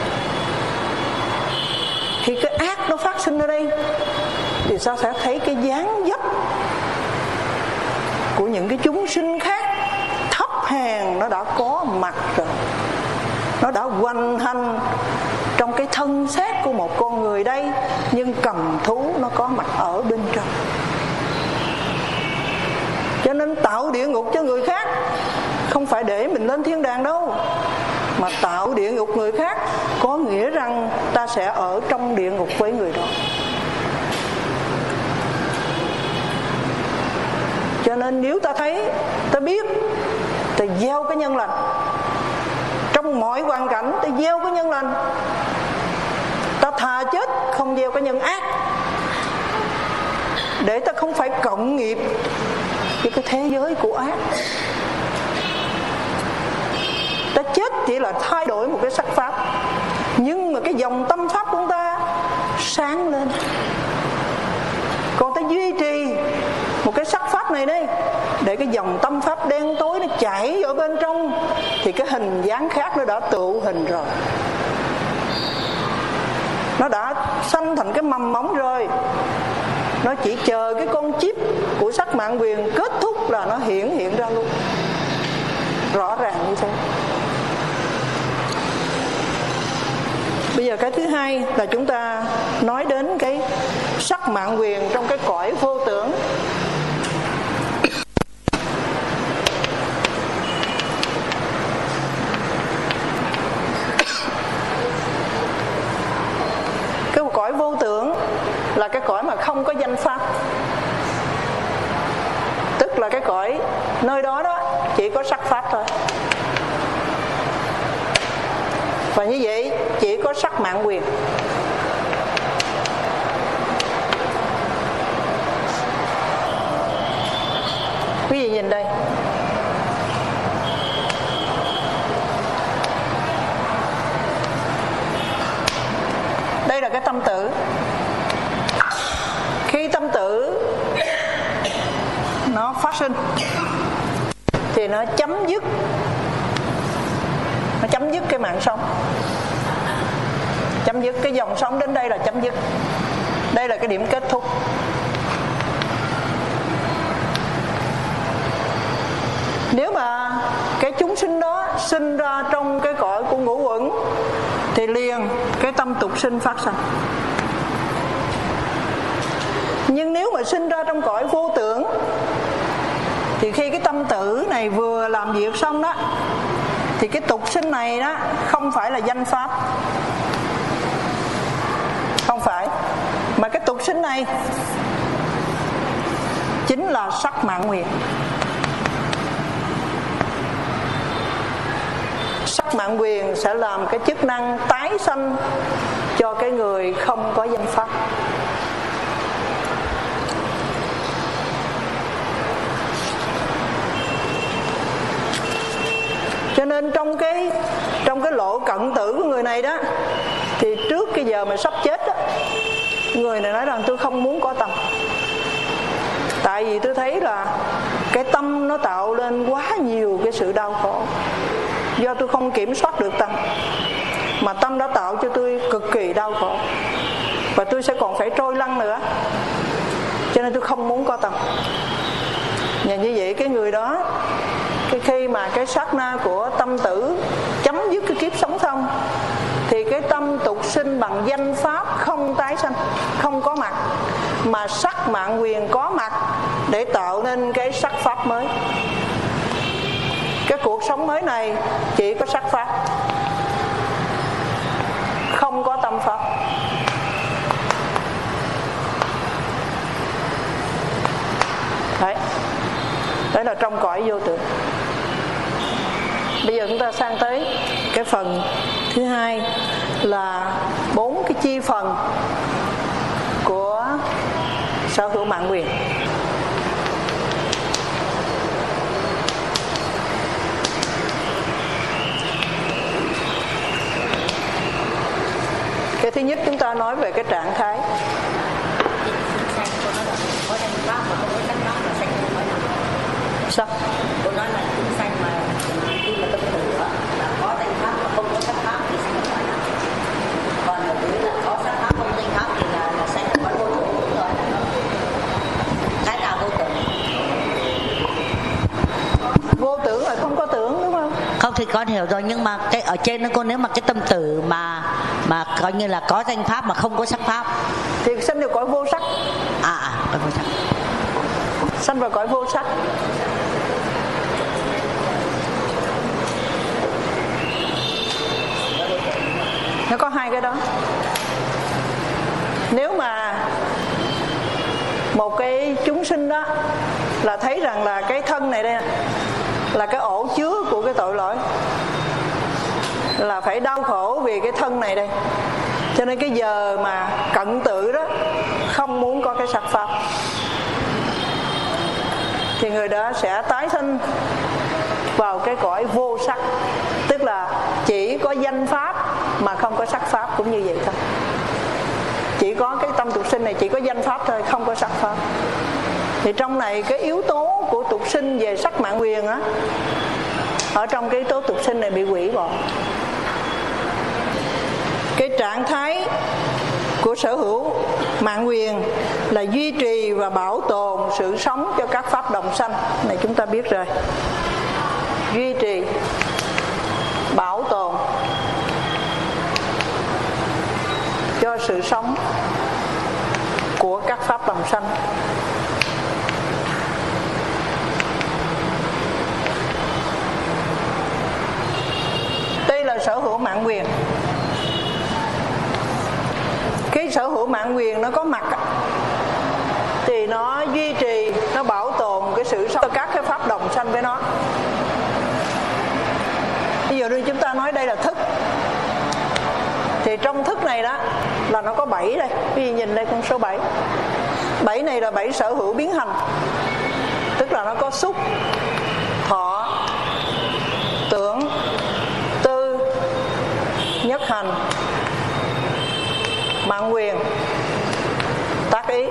Khi cái ác nó phát sinh ở đây, thì ta sẽ thấy cái dáng dấp của những cái chúng sinh khác thấp hèn nó đã có mặt rồi. Nó đã hoành hành trong cái thân xác của một con người đây, nhưng cầm thú nó có mặt ở bên trong. Cho nên tạo địa ngục cho người khác không phải để mình lên thiên đàng đâu, mà tạo địa ngục người khác có nghĩa rằng ta sẽ ở trong địa ngục với người đó. Cho nên nếu ta thấy, ta biết, ta gieo cái nhân lành. Trong mọi hoàn cảnh ta gieo cái nhân lành. Ta thà chết không gieo cái nhân ác, để ta không phải cộng nghiệp với cái thế giới của ác. Ta chết chỉ là thay đổi một cái sắc pháp, nhưng mà cái dòng tâm pháp của ta sáng lên. Còn ta duy trì một cái sắc pháp này đây, để cái dòng tâm pháp đen tối nó chảy ở bên trong, thì cái hình dáng khác nó đã tụ hình rồi, nó đã sanh thành cái mầm móng rồi. Nó chỉ chờ cái con chip của sắc mạng quyền kết thúc là nó hiện ra luôn. Rõ ràng như thế. Bây giờ cái thứ hai là chúng ta nói đến cái sắc mạng quyền trong cái cõi vô tưởng. Cái cõi vô tưởng là cái cõi mà không có danh pháp, tức là cái cõi nơi đó đó chỉ có sắc pháp thôi. Và như vậy chỉ có sắc mạng quyền. Quý vị nhìn đây, đây là cái tâm tử. Khi tâm tử nó phát sinh thì nó chấm dứt cái mạng sống. chấm dứt. Cái dòng sống đến đây là chấm dứt. Đây là cái điểm kết thúc. Nếu mà cái chúng sinh đó sinh ra trong cái cõi của ngũ uẩn thì liền cái tâm tục sinh phát sinh. Nhưng nếu mà sinh ra trong cõi vô tưởng thì khi cái tâm tử này vừa làm việc xong đó thì cái tục sinh này đó không phải là danh pháp, không phải, mà cái tục sinh này chính là sắc mạng nguyền. Sắc mạng nguyền sẽ làm cái chức năng tái sanh cho cái người không có danh pháp. Cho nên trong cái lộ cận tử của người này đó thì trước cái giờ mà sắp chết đó, người này nói rằng tôi không muốn có tâm. Tại vì tôi thấy là cái tâm nó tạo lên quá nhiều cái sự đau khổ. Do tôi không kiểm soát được tâm, mà tâm đã tạo cho tôi cực kỳ đau khổ, và tôi sẽ còn phải trôi lăn nữa. Cho nên tôi không muốn có tâm. Và như vậy cái người đó, khi mà cái sát na của tâm tử chấm dứt cái kiếp sống xong thì cái tâm tục sinh bằng danh pháp không tái sanh, không có mặt, mà sắc mạng nguyền có mặt để tạo nên cái sắc pháp mới. Cái cuộc sống mới này chỉ có sắc pháp, không có tâm pháp. Đấy là trong cõi vô tưởng. Bây giờ chúng ta sang tới cái phần thứ hai là 4 cái chi phần của sở hữu mạng nguyền. Cái thứ nhất chúng ta nói về cái trạng thái. Sao? Tôi nói là chúng sanh mà khi mà tâm tử là có danh pháp mà không có sắc pháp thì sanh ở cõi nào? Còn ở dưới là có sắc pháp không danh pháp thì là sanh ở cõi vô tưởng rồi. Cái nào vô tưởng? Vô tưởng là không có tưởng, đúng không? Không thì con hiểu rồi, nhưng mà cái ở trên nó cô, nếu mà cái tâm tử mà coi như là có danh pháp mà không có sắc pháp thì sanh được cõi vô sắc. Cõi vô sắc. Sanh vào cõi vô sắc. Nó có hai cái đó. Nếu mà một cái chúng sinh đó là thấy rằng là cái thân này đây là cái ổ chứa của cái tội lỗi, là phải đau khổ vì cái thân này đây, cho nên cái giờ mà cận tử đó không muốn có cái sắc pháp, thì người đó sẽ tái sinh vào cái cõi vô sắc. Tức là chỉ có danh pháp mà không có sắc pháp, cũng như vậy thôi. Chỉ có cái tâm tục sinh này chỉ có danh pháp thôi, không có sắc pháp. Thì trong này cái yếu tố của tục sinh về sắc mạng nguyền á, ở trong cái yếu tố tục sinh này bị hủy bỏ. Cái trạng thái của sở hữu mạng nguyền là duy trì và bảo tồn sự sống cho các pháp đồng sanh. Này chúng ta biết rồi. Duy trì, bảo tồn cho sự sống của các pháp đồng sanh. Đây là sở hữu mạng nguyền. Cái sở hữu mạng nguyền nó có mặt thì nó duy trì, nó bảo tồn cái sự sống cho các cái pháp đồng sanh với nó. Ví dụ như chúng ta nói đây là thức, thì trong thức này đó là nó có 7 đây. Ví dụ nhìn đây con số 7. 7 này là 7 sở hữu biến hành. Tức là nó có xúc, thọ, tưởng, tư, nhất hành, mạng nguyền, tác ý.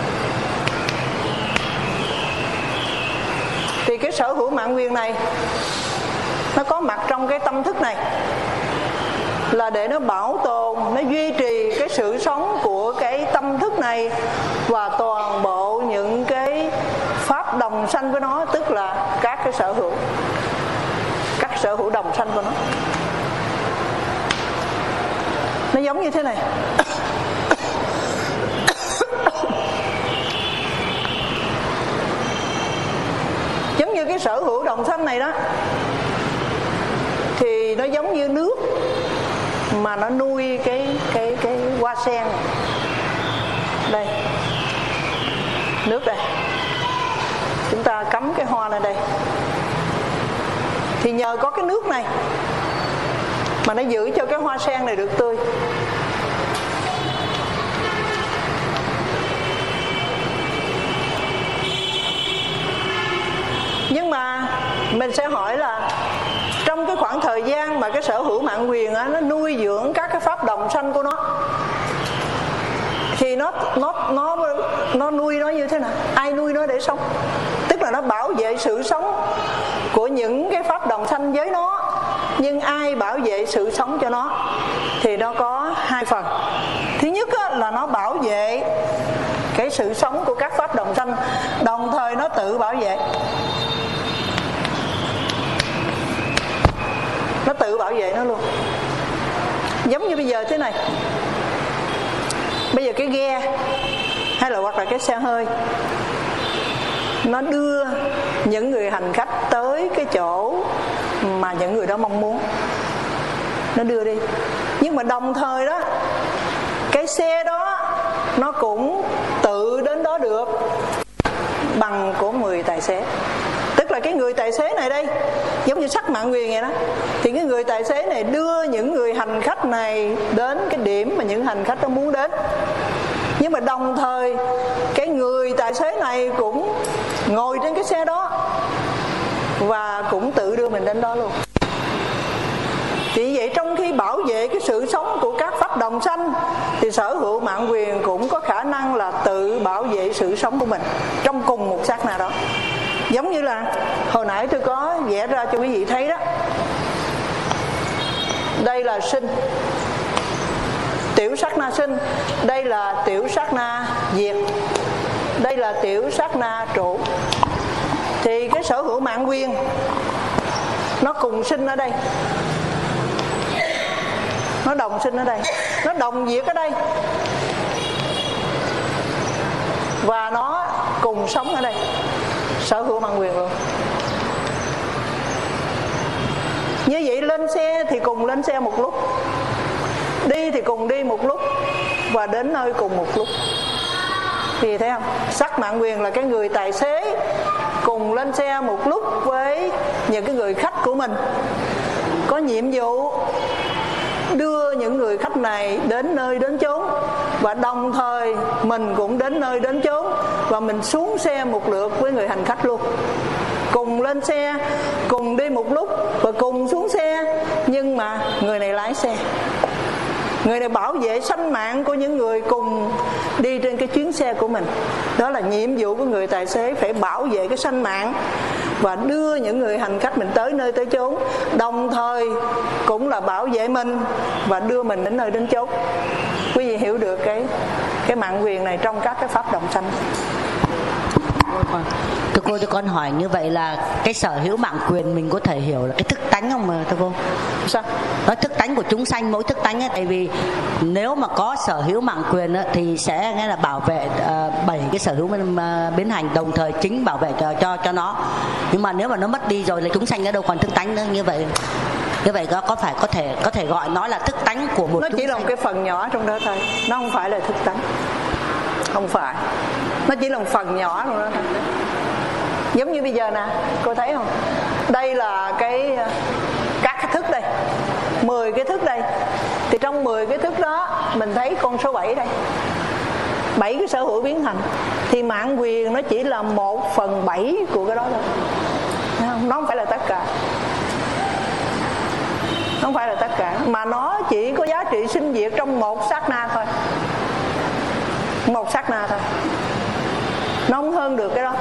Thì cái sở hữu mạng nguyền này nó có mặt trong cái tâm thức này. là để nó bảo tồn, nó duy trì cái sự sống của cái tâm thức này và toàn bộ những cái pháp đồng sanh của nó, tức là các cái sở hữu, các sở hữu đồng sanh của nó. Nó giống như thế này. Giống như cái sở hữu đồng sanh này đó, thì nó giống như nước mà nó nuôi cái hoa sen này. Đây, nước đây, chúng ta cắm cái hoa lên đây, thì nhờ có cái nước này mà nó giữ cho cái hoa sen này được tươi. Nhưng mà mình sẽ hỏi là trong cái khoảng thời gian mà cái sở hữu mạng quyền á, nó nuôi dưỡng các cái pháp đồng sanh của nó, thì nó nuôi nó như thế nào? Ai nuôi nó để sống? Tức là nó bảo vệ sự sống của những cái pháp đồng sanh với nó. Nhưng ai bảo vệ sự sống cho nó? Thì nó có hai phần. Thứ nhất á, là nó bảo vệ cái sự sống của các pháp đồng sanh, đồng thời nó tự bảo vệ. Nó tự bảo vệ nó luôn. Giống như bây giờ thế này, bây giờ cái ghe hay là hoặc là cái xe hơi, nó đưa những người hành khách tới cái chỗ mà những người đó mong muốn, nó đưa đi. Nhưng mà đồng thời đó, cái xe đó nó cũng tự đến đó được bằng của người tài xế. Tức là cái người tài xế này đây, giống như sắc mạng quyền vậy đó, thì cái người tài xế này đưa những người hành khách này đến cái điểm mà những hành khách đó muốn đến. Nhưng mà đồng thời cái người tài xế này cũng ngồi trên cái xe đó và cũng tự đưa mình đến đó luôn. Thì vậy trong khi bảo vệ cái sự sống của các pháp đồng sanh, thì sở hữu mạng quyền cũng có khả năng là tự bảo vệ sự sống của mình trong cùng một sát na đó. Giống như là hồi nãy tôi có vẽ ra cho quý vị thấy đó. Đây là sinh, tiểu sát na sinh. Đây là tiểu sát na diệt. Đây là tiểu sát na trụ. Thì cái sở hữu mạng quyền nó cùng sinh ở đây, nó đồng sinh ở đây, nó đồng diệt ở đây, và nó cùng sống ở đây. Sở hữu mạng quyền luôn. Như vậy lên xe thì cùng lên xe một lúc, đi thì cùng đi một lúc, và đến nơi cùng một lúc. Thì thấy không? Sắc mạng quyền là cái người tài xế cùng lên xe một lúc với những cái người khách của mình, có nhiệm vụ đưa những người khách này đến nơi đến chốn, và đồng thời mình cũng đến nơi đến chốn, và mình xuống xe một lượt với người hành khách luôn. Cùng lên xe, cùng đi một lúc và cùng xuống xe, nhưng mà người này lái xe. Người này bảo vệ sinh mạng của những người cùng đi trên cái chuyến xe của mình. Đó là nhiệm vụ của người tài xế, phải bảo vệ cái sinh mạng và đưa những người hành khách mình tới nơi tới chốn, đồng thời cũng là bảo vệ mình và đưa mình đến nơi đến chốn. Quý vị hiểu được cái mạng quyền này trong các cái pháp đồng sanh. Thưa cô, cho con hỏi như vậy là cái sở hữu mạng quyền mình có thể hiểu là cái thức tánh không mà thưa cô? Sao? Nói thức tánh của chúng sanh, mỗi thức tánh ấy, tại vì nếu mà có sở hữu mạng quyền ấy, thì sẽ nghĩa là bảo vệ 7 cái sở hữu biến hành, đồng thời chính bảo vệ cho nó. Nhưng mà nếu mà nó mất đi rồi là chúng sanh nó đâu còn thức tánh nữa. Như vậy có thể gọi nó là thức tánh của một. Nó chỉ là một cái phần nhỏ trong đó thôi, nó không phải là thức tánh. Không phải, nó chỉ là một phần nhỏ trong đó thôi. Giống như bây giờ nè, cô thấy không? Đây là các cái thức đây, 10 cái thức đây. Thì trong 10 cái thức đó mình thấy con số 7 đây, 7 cái sở hữu biến thành. Thì mạng quyền nó chỉ là 1/7 của cái đó thôi. Nó không phải là tất cả. Nó không phải là tất cả, mà nó chỉ có giá trị sinh diệt trong một sát na thôi. Một sát na thôi. Nó không hơn được cái đó.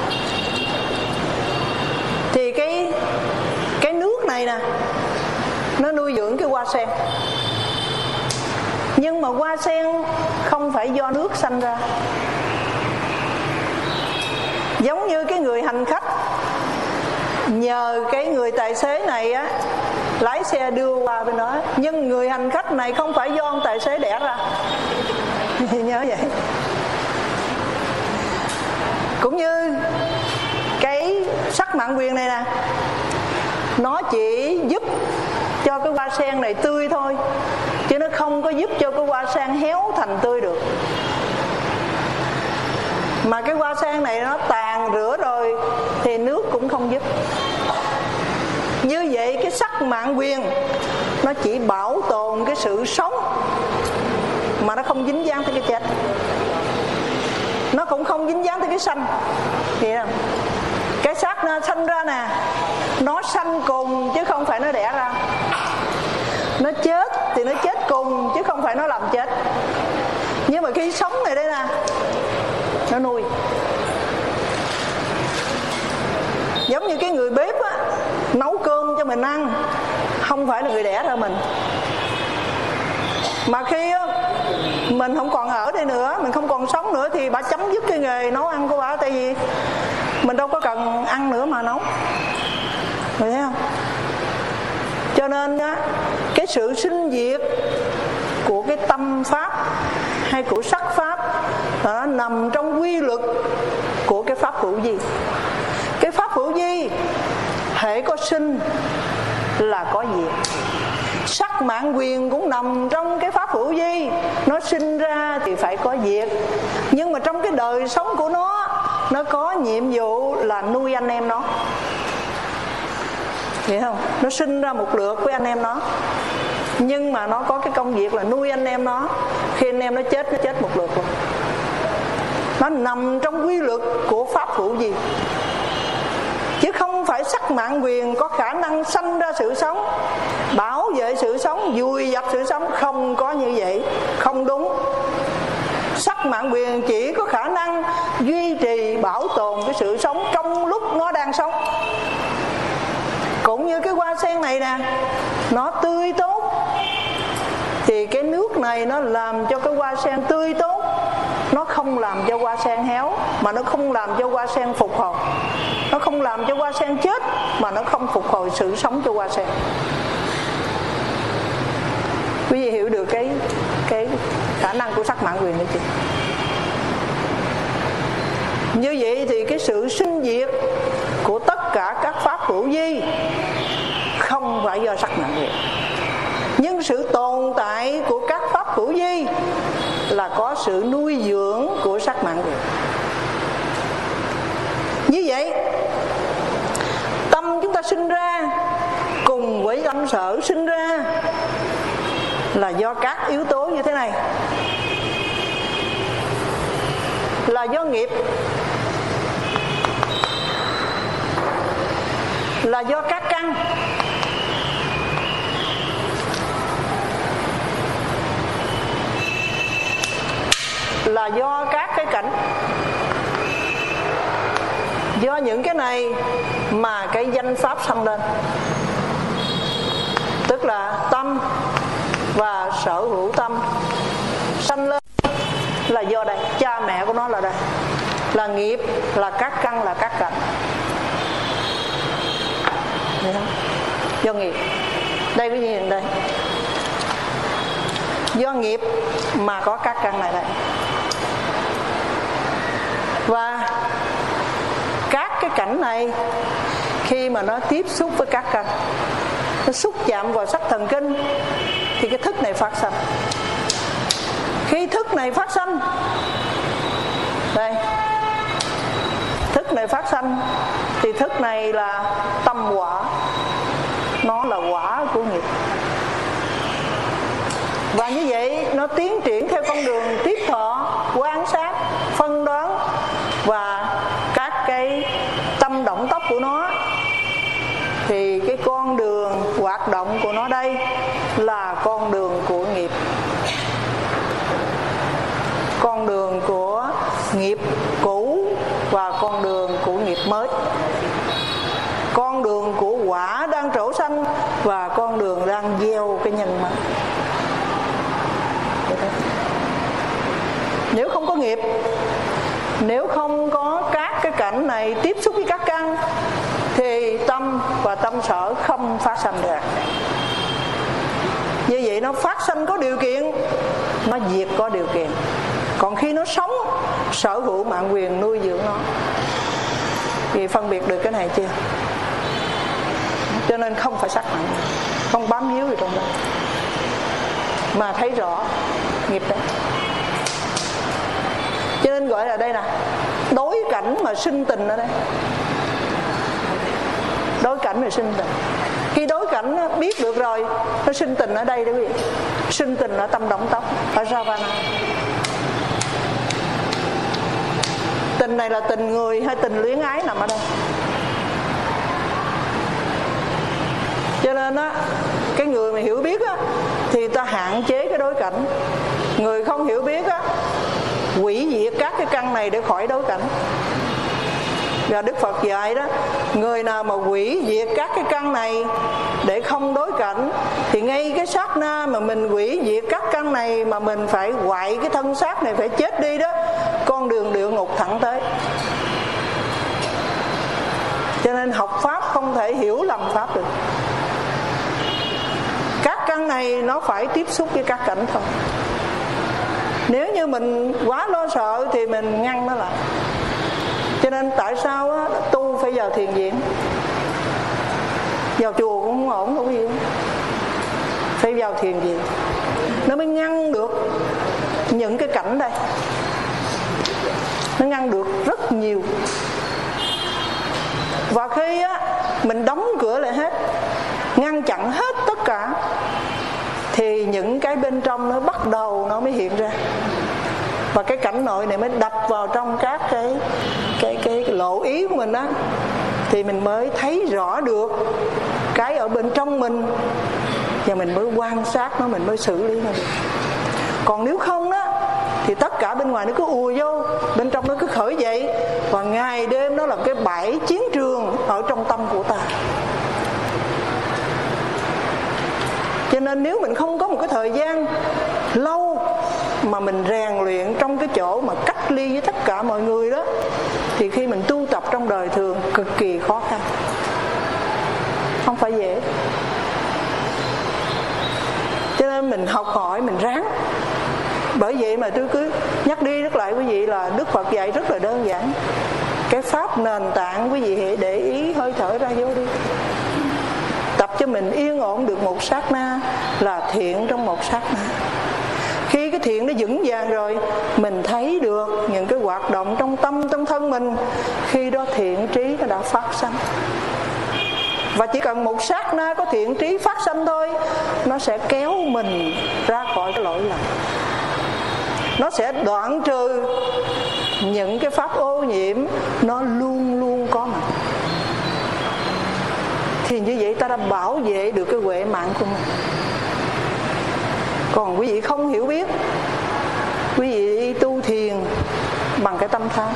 Thì cái nước này nè, nó nuôi dưỡng cái hoa sen. Nhưng mà hoa sen không phải do nước sanh ra. Giống như cái người hành khách, nhờ cái người tài xế này á lái xe đưa qua bên đó, nhưng người hành khách này không phải do ông tài xế đẻ ra. Nhớ vậy. Cũng như cái sắc mạn quyền này nè, nó chỉ giúp cho cái hoa sen này tươi thôi, chứ nó không có giúp cho cái hoa sen héo thành tươi được. Mà cái hoa sen này nó tàn rửa rồi thì nước cũng không giúp. Như vậy cái sắc mạn quyền nó chỉ bảo tồn cái sự sống, mà nó không dính dáng tới cái chết. Nó cũng không dính dáng tới cái sanh. Hiểu không? Cái xác nó sanh ra nè, nó sanh cùng chứ không phải nó đẻ ra. Nó chết thì nó chết cùng chứ không phải nó làm chết. Nhưng mà khi sống này đây nè, nó nuôi. Giống như cái người bếp á, nấu cơm cho mình ăn, không phải là người đẻ ra mình. Mà khi á, mình không còn ở đây nữa, mình không còn sống nữa, thì bà chấm dứt cái nghề nấu ăn của bà. Tại vì mình đâu có cần ăn nữa mà nấu. Mình thấy không? Cho nên á, cái sự sinh diệt của cái tâm pháp hay của sắc pháp nó nằm trong quy luật của cái pháp hữu vi. Cái pháp hữu vi hễ có sinh là có diệt. Sắc mạn quyền cũng nằm trong cái pháp hữu vi, nó sinh ra thì phải có diệt. Nhưng mà trong cái đời sống của nó có nhiệm vụ là nuôi anh em nó. Hiểu không? Nó sinh ra một lượt với anh em nó, nhưng mà nó có cái công việc là nuôi anh em nó. Khi anh em nó chết một lượt luôn. Nó nằm trong quy luật của pháp hữu vi, chứ không phải sắc mạn quyền có khả năng sanh ra sự sống, bảo vệ sự sống, vùi dập sự sống. Không có như vậy, không đúng. Sắc mạn quyền chỉ có khả năng duy trì, bảo tồn cái sự sống trong lúc nó đang sống. Cũng như cái hoa sen này nè, nó tươi tốt thì cái nước này nó làm cho cái hoa sen tươi tốt. Nó không làm cho hoa sen héo, mà nó không làm cho hoa sen phục hồi. Nó không làm cho hoa sen chết, mà nó không phục hồi sự sống cho hoa sen. Quý vị hiểu được cái khả năng của sắc mạn quyền đấy chứ? Như vậy thì cái sự sinh diệt của tất cả các pháp hữu vi không phải do sắc mạn quyền. Nhưng sự tồn tại của các pháp hữu vi là có sự nuôi dưỡng của sắc mạn quyền. Như vậy, tâm chúng ta sinh ra cùng với tâm sở sinh ra là do các yếu tố như thế này. Là do nghiệp, là do các căn, là do các cái cảnh. Do những cái này mà cái danh pháp sanh lên. Tức là tâm và sở hữu tâm sanh lên là do đây. Cha mẹ của nó là đây. Là nghiệp, là các căn, là các cảnh. Do nghiệp. Đây cái gì nhìn đây? Do nghiệp mà có các căn này đây. Và các cái cảnh này khi mà nó tiếp xúc với các căn, nó xúc chạm vào sắc thần kinh thì cái thức này phát sanh. Khi thức này phát sanh, đây, thức này phát sanh thì thức này là tâm quả, nó là quả của nghiệp. Và như vậy nó tiến triển theo con đường tiếp thọ, quan sát, phân đoán và các cái tâm động tốc của nó. Thì cái con đường hoạt động của nó đây là con đường của nghiệp. Con đường của nghiệp cũ và con đường của nghiệp mới. Con đường của quả đang trổ sanh và con đường đang nghiệp. Nếu không có các cái cảnh này tiếp xúc với các căn thì tâm và tâm sở không phát sanh được. Như vậy nó phát sanh có điều kiện, nó diệt có điều kiện. Còn khi nó sống, sở hữu mạng quyền nuôi dưỡng nó. Vì phân biệt được cái này chưa? Cho nên không phải sắc mạnh, không bám víu gì trong đó, mà thấy rõ nghiệp đấy. Cho nên gọi là đây nè, đối cảnh mà sinh tình ở đây. Đối cảnh mà sinh tình. Khi đối cảnh nó biết được rồi, nó sinh tình ở đây đó quý vị. Sinh tình ở tâm động tóc, ở Ravana. Tình này là tình người hay tình luyến ái nằm ở đây. Cho nên á, cái người mà hiểu biết á thì ta hạn chế cái đối cảnh. Người không hiểu biết á, hủy diệt các cái căn này để khỏi đối cảnh. Và Đức Phật dạy đó, người nào mà hủy diệt các cái căn này để không đối cảnh thì ngay cái sát na mà mình hủy diệt các căn này mà mình phải hoại cái thân xác này phải chết đi đó, con đường địa ngục thẳng tới. Cho nên học Pháp không thể hiểu lầm Pháp được. Các căn này nó phải tiếp xúc với các cảnh thôi. Nếu như mình quá lo sợ thì mình ngăn nó lại. Cho nên tại sao á, tu phải vào thiền viện. Vào chùa cũng không ổn đâu gì. Phải vào thiền viện, nó mới ngăn được những cái cảnh đây. Nó ngăn được rất nhiều. Và khi á, mình đóng cửa lại hết, ngăn chặn hết tất cả, thì những cái bên trong nó bắt đầu nó mới hiện ra. Và cái cảnh nội này mới đập vào trong các cái lộ ý của mình á, thì mình mới thấy rõ được cái ở bên trong mình, và mình mới quan sát nó, mình mới xử lý nó được. Còn nếu không đó thì tất cả bên ngoài nó cứ ùa vô, bên trong nó cứ khởi dậy, và ngày đêm nó là cái bãi chiến trường ở trong tâm của ta. Cho nên nếu mình không có một cái thời gian lâu mà mình rèn luyện trong cái chỗ mà cách ly với tất cả mọi người đó, thì khi mình tu tập trong đời thường cực kỳ khó khăn, không phải dễ. Cho nên mình học hỏi, mình ráng. Bởi vậy mà tôi cứ nhắc đi nhắc lại quý vị là Đức Phật dạy rất là đơn giản. Cái pháp nền tảng quý vị hãy để ý hơi thở ra vô đi. Tập cho mình yên ổn được một sát na là thiện trong một sát na. Khi cái thiện nó vững vàng rồi, mình thấy được những cái hoạt động trong tâm, trong thân mình, khi đó thiện trí nó đã phát sanh. Và chỉ cần một sát na có thiện trí phát sanh thôi, nó sẽ kéo mình ra khỏi cái lỗi lầm. Nó sẽ đoạn trừ những cái pháp ô nhiễm, nó luôn luôn có mặt. Thì như vậy ta đã bảo vệ được cái huệ mạng của mình. Còn quý vị không hiểu biết, quý vị đi tu thiền bằng cái tâm tham.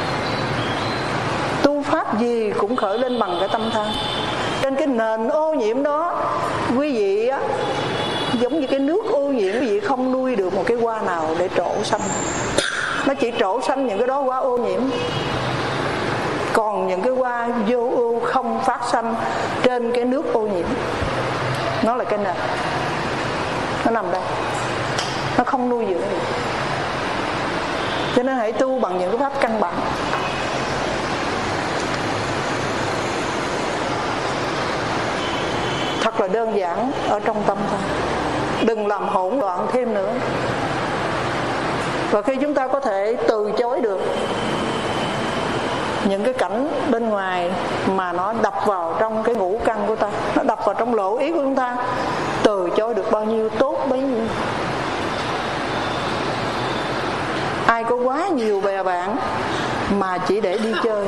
Tu pháp gì cũng khởi lên bằng cái tâm tham. Trên cái nền ô nhiễm đó, quý vị á, giống như cái nước ô nhiễm, quý vị không nuôi được một cái hoa nào để trổ xanh. Nó chỉ trổ xanh những cái đó hoa ô nhiễm. Còn những cái hoa vô ưu không phát sanh trên cái nước ô nhiễm. Nó là cái nền. Nó nằm đây. Nó không nuôi dưỡng được. Cho nên hãy tu bằng những cái pháp căn bản. Thật là đơn giản ở trong tâm ta. Đừng làm hỗn loạn thêm nữa. Và khi chúng ta có thể từ chối được những cái cảnh bên ngoài mà nó đập vào trong cái ngũ căn của ta, nó đập vào trong lỗ ý của chúng ta, từ chối được bao nhiêu tốt bấy nhiêu. Ai có quá nhiều bè bạn mà chỉ để đi chơi,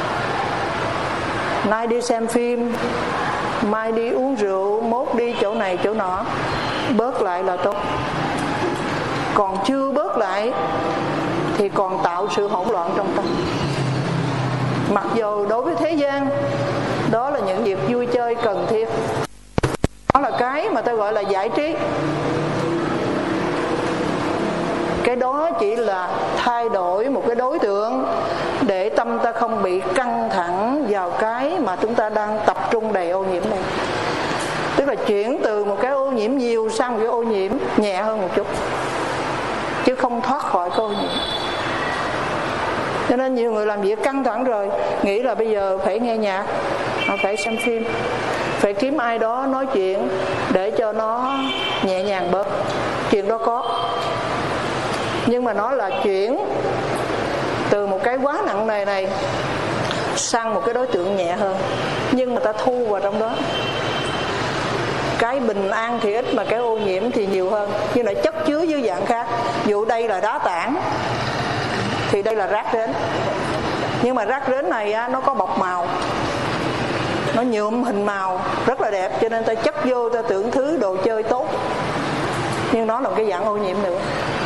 nay đi xem phim, mai đi uống rượu, mốt đi chỗ này chỗ nọ, bớt lại là tốt. Còn chưa bớt lại thì còn tạo sự hỗn loạn trong tâm. Mặc dù đối với thế gian đó là những việc vui chơi cần thiết, đó là cái mà ta gọi là giải trí. Cái đó chỉ là thay đổi một cái đối tượng để tâm ta không bị căng thẳng vào cái mà chúng ta đang tập trung đầy ô nhiễm này. Tức là chuyển từ một cái ô nhiễm nhiều sang một cái ô nhiễm nhẹ hơn một chút, chứ không thoát khỏi cái ô nhiễm. Cho nên nhiều người làm việc căng thẳng rồi, nghĩ là bây giờ phải nghe nhạc, phải xem phim, phải kiếm ai đó nói chuyện để cho nó nhẹ nhàng bớt. Chuyện đó có, nhưng mà nó là chuyển từ một cái quá nặng nề này sang một cái đối tượng nhẹ hơn, nhưng mà ta thu vào trong đó. Cái bình an thì ít mà cái ô nhiễm thì nhiều hơn, nhưng lại chất chứa dưới dạng khác. Dụ đây là đá tảng thì đây là rác rến, nhưng mà rác rến này nó có bọc màu, nó nhuộm hình màu rất là đẹp, cho nên ta chất vô ta tưởng thứ đồ chơi tốt, nhưng nó là một cái dạng ô nhiễm nữa.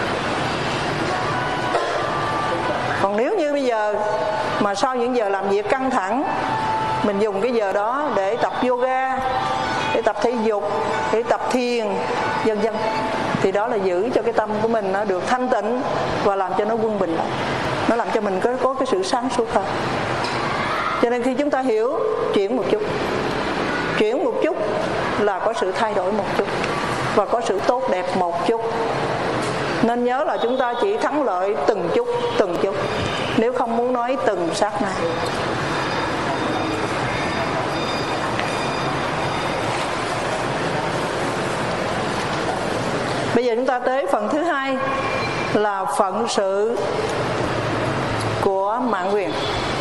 Còn nếu như bây giờ mà sau những giờ làm việc căng thẳng, mình dùng cái giờ đó để tập yoga, để tập thể dục, để tập thiền, vân vân, thì đó là giữ cho cái tâm của mình nó được thanh tịnh và làm cho nó quân bình lại. Nó làm cho mình có cái sự sáng suốt hơn. Cho nên khi chúng ta hiểu chuyển một chút là có sự thay đổi một chút và có sự tốt đẹp một chút. Nên nhớ là chúng ta chỉ thắng lợi từng chút, nếu không muốn nói từng sát na. Bây giờ chúng ta tới phần thứ hai là phận sự của mạng quyền.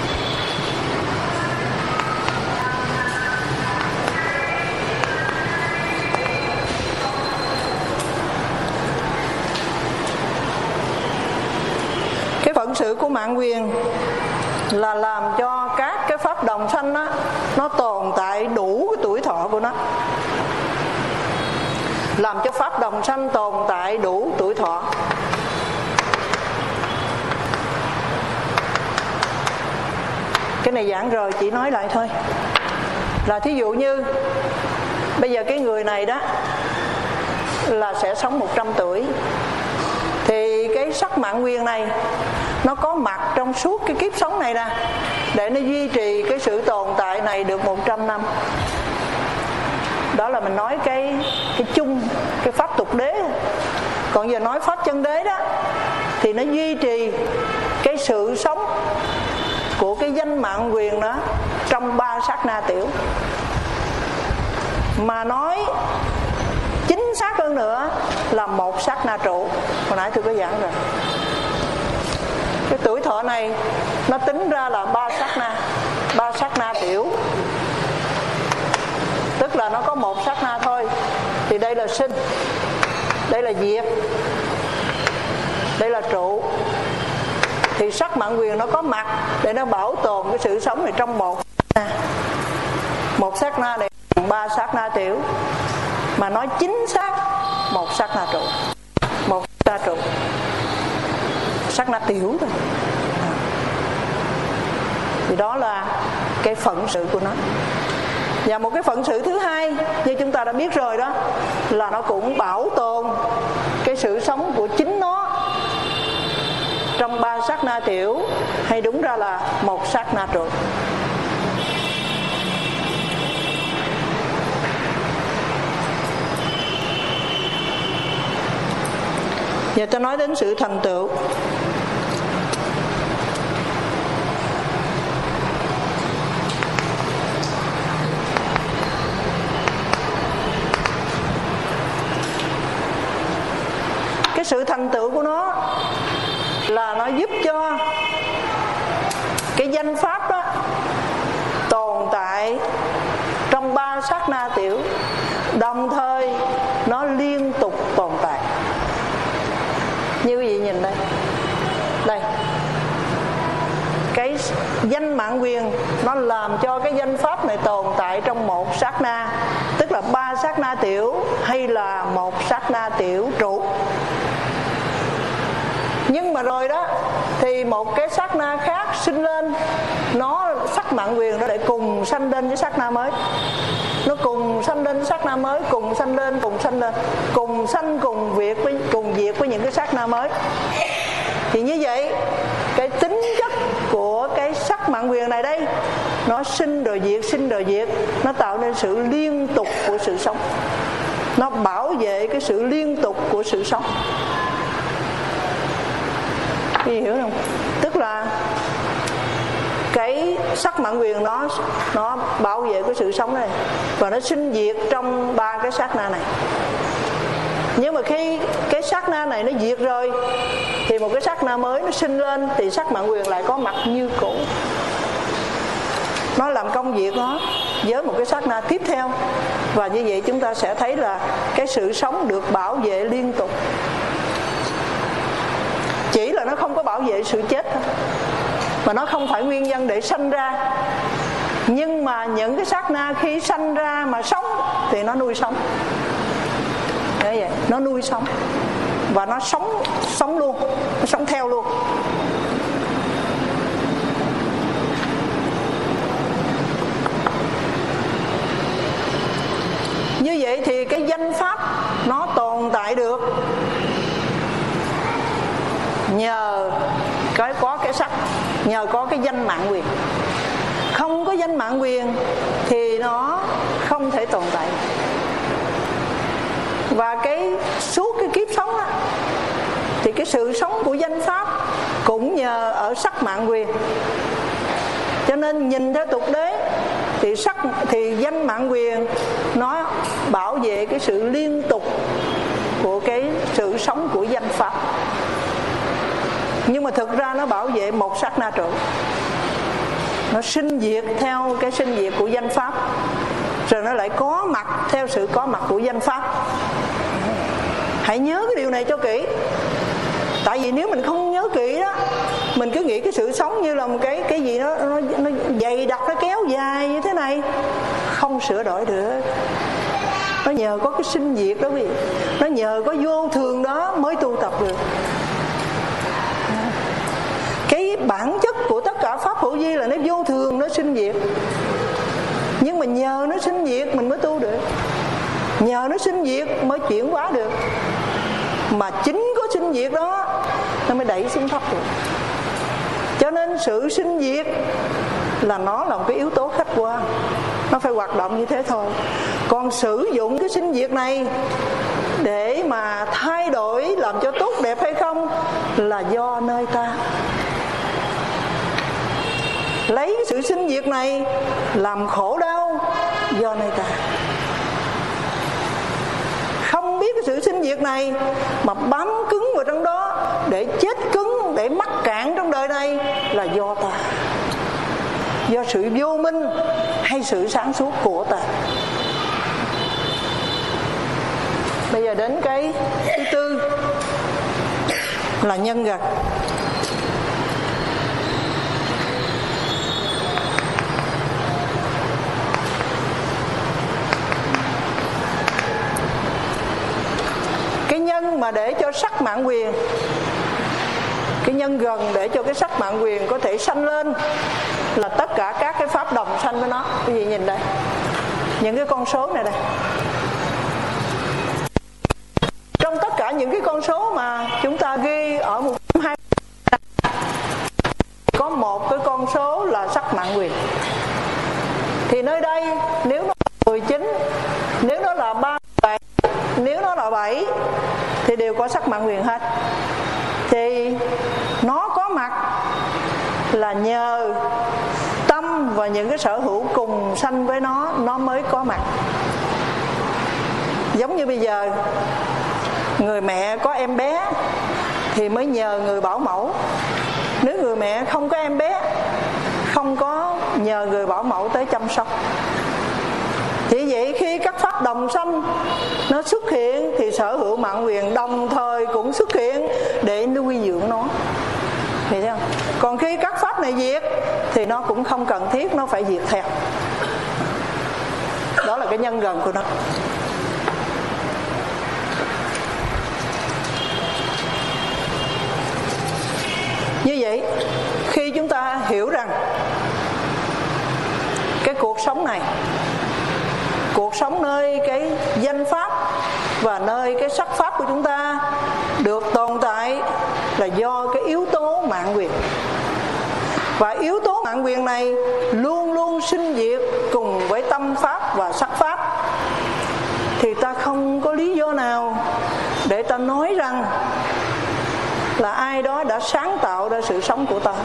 Cái phận sự của mạng quyền là làm cho các cái pháp đồng sanh đó, nó tồn tại đủ cái tuổi thọ của nó, làm cho pháp đồng sanh tồn tại đủ tuổi thọ. Cái này giảng rồi, chỉ nói lại thôi. Là thí dụ như bây giờ cái người này đó là sẽ sống 100 tuổi, thì cái sắc mạng nguyên này nó có mặt trong suốt cái kiếp sống này nè, để nó duy trì cái sự tồn tại này được 100 năm. Đó là mình nói cái chung, cái pháp tục đế. Còn giờ nói pháp chân đế đó thì nó duy trì cái sự sống của cái danh mạng quyền đó trong 3 sát na tiểu. Mà nói chính xác hơn nữa là 1 sát na trụ. Hồi nãy tôi có giảng rồi. Cái tuổi thọ này nó tính ra là 3 sát na tiểu. Tức là nó có 1 sát na thôi. Thì đây là sinh, đây là diệt, đây là trụ. Thì sắc mạng quyền nó có mặt để nó bảo tồn cái sự sống này trong 1 sát na. 1 sát na này 3 sát na tiểu. Mà nói chính xác 1 sát na trụ. 1 sát na trụ, sát na tiểu thôi. Thì đó là cái phận sự của nó. Và một cái phận sự thứ hai như chúng ta đã biết rồi đó, là nó cũng bảo tồn cái sự sống của chính nó trong 3 sát na tiểu, hay đúng ra là 1 sát na trụ. Giờ tôi nói đến sự thành tựu. Cái sự thành tựu của nó là nó giúp cho cái danh pháp đó tồn tại trong 3 sát na tiểu, đồng thời nó liên tục tồn tại. Như quý vị nhìn đây, đây, cái danh mạng quyền nó làm cho cái danh pháp này tồn tại trong 1 sát na, tức là 3 sát na tiểu hay là 1 sát na tiểu trụ. Nhưng mà rồi đó thì một cái sát na khác sinh lên, nó sắc mạng quyền nó lại cùng sanh lên với sát na mới, nó cùng sanh lên với sát na mới, cùng sanh lên, cùng sanh lên, cùng sanh cùng diệt với những cái sát na mới. Thì như vậy cái tính chất của cái sắc mạng quyền này đây, nó sinh rồi diệt, sinh rồi diệt, nó tạo nên sự liên tục của sự sống, nó bảo vệ cái sự liên tục của sự sống. Quý vị hiểu không? Tức là cái sắc mạng quyền nó bảo vệ cái sự sống này, và nó sinh diệt trong 3 cái sát na này. Nhưng mà khi cái sát na này nó diệt rồi thì một cái sát na mới nó sinh lên, thì sắc mạng quyền lại có mặt như cũ, nó làm công việc nó với một cái sát na tiếp theo. Và như vậy chúng ta sẽ thấy là cái sự sống được bảo vệ liên tục, chỉ là nó không có bảo vệ sự chết thôi, mà nó không phải nguyên nhân để sanh ra. Nhưng mà những cái sát na khi sanh ra mà sống thì nó nuôi sống. Thế vậy, nó nuôi sống và nó sống luôn, nó sống theo luôn. Như vậy thì cái danh pháp nó tồn tại được nhờ có cái sắc, nhờ có cái danh mạng quyền. Không có danh mạng quyền thì nó không thể tồn tại. Và suốt cái kiếp sống đó, thì cái sự sống của danh pháp cũng nhờ ở sắc mạng quyền. Cho nên nhìn theo tục đế thì danh mạng quyền nó bảo vệ cái sự liên tục của cái sự sống của danh pháp. Nhưng mà thực ra nó bảo vệ một sát na trụ, nó sinh diệt theo cái sinh diệt của danh pháp, rồi nó lại có mặt theo sự có mặt của danh pháp. Hãy nhớ cái điều này cho kỹ. Tại vì nếu mình không nhớ kỹ đó, mình cứ nghĩ cái sự sống như là một cái gì đó nó dày đặc, nó kéo dài như thế này, không sửa đổi được. Nó nhờ có cái sinh diệt đó quý vị, nó nhờ có vô thường đó mới tu tập được. Cái bản chất của tất cả pháp hữu vi là nó vô thường, nó sinh diệt. Nhưng mà nhờ nó sinh diệt mình mới tu được, nhờ nó sinh diệt mới chuyển hóa được. Mà chính có sinh diệt đó nó mới đẩy xuống thấp được. Cho nên sự sinh diệt là nó là một cái yếu tố khách quan, nó phải hoạt động như thế thôi. Còn sử dụng cái sinh diệt này để mà thay đổi làm cho tốt đẹp hay không là do nơi ta. Lấy sự sinh diệt này làm khổ đau do nơi ta. Không biết cái sự sinh diệt này mà bám cứng vào trong đó để chết cứng, để mắc cạn trong đời này là do ta, do sự vô minh hay sự sáng suốt của ta. Bây giờ đến cái thứ tư là nhân gần. Cái nhân mà để cho sắc mạng quyền, cái nhân gần để cho cái sắc mạng quyền có thể sanh lên là tất cả các cái pháp đồng sanh với nó. Quý vị nhìn đây, những cái con số này đây, trong tất cả những cái con số mà chúng ta ghi ở 120 có một cái con số là sắc mạng quyền. Thì nơi đây nếu nó là 19, nếu nó là 37, nếu nó là 7 thì đều có sắc mạng quyền hết. Thì nó có mặt là nhờ tâm và những cái sở hữu cùng sanh với nó mới có mặt. Giống như bây giờ người mẹ có em bé thì mới nhờ người bảo mẫu. Nếu người mẹ không có em bé, không có nhờ người bảo mẫu tới chăm sóc. Thì vậy khi các pháp đồng sanh nó xuất hiện thì sở hữu mạng quyền đồng thời cũng xuất hiện để nuôi dưỡng nó. Hiểu không? Còn khi các pháp này diệt thì nó cũng không cần thiết, nó phải diệt theo. Đó là cái nhân gần của nó. Như vậy, khi chúng ta hiểu rằng cái cuộc sống này, cuộc sống nơi cái danh pháp và nơi cái sắc pháp của chúng ta được tồn tại là do cái yếu tố mạng quyền. Và yếu tố mạng quyền này luôn luôn sinh diệt cùng với tâm pháp và sắc pháp. Thì ta không có lý do nào để ta nói rằng là ai đó đã sáng tạo ra sự sống của ta,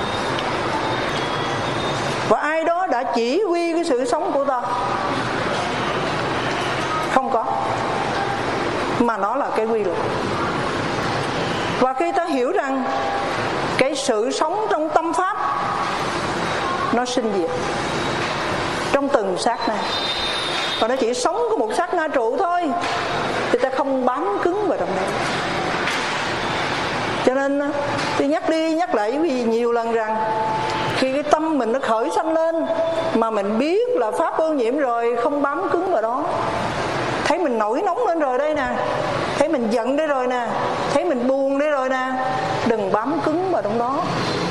và ai đó đã chỉ huy cái sự sống của ta. Không có, mà nó là cái quy luật. Và khi ta hiểu rằng cái sự sống trong tâm pháp nó sinh diệt trong từng sát na, và nó chỉ sống có một sát na trụ thôi, thì ta không bám cứng vào trong đó. Cho nên tôi nhắc đi nhắc lại với quý vị nhiều lần rằng khi cái tâm mình nó khởi sanh lên mà mình biết là pháp ô nhiễm rồi, không bám cứng vào đó. Thấy mình nổi nóng lên rồi đây nè, thấy mình giận đây rồi nè, thấy mình buồn đây rồi nè, đừng bám cứng vào trong đó,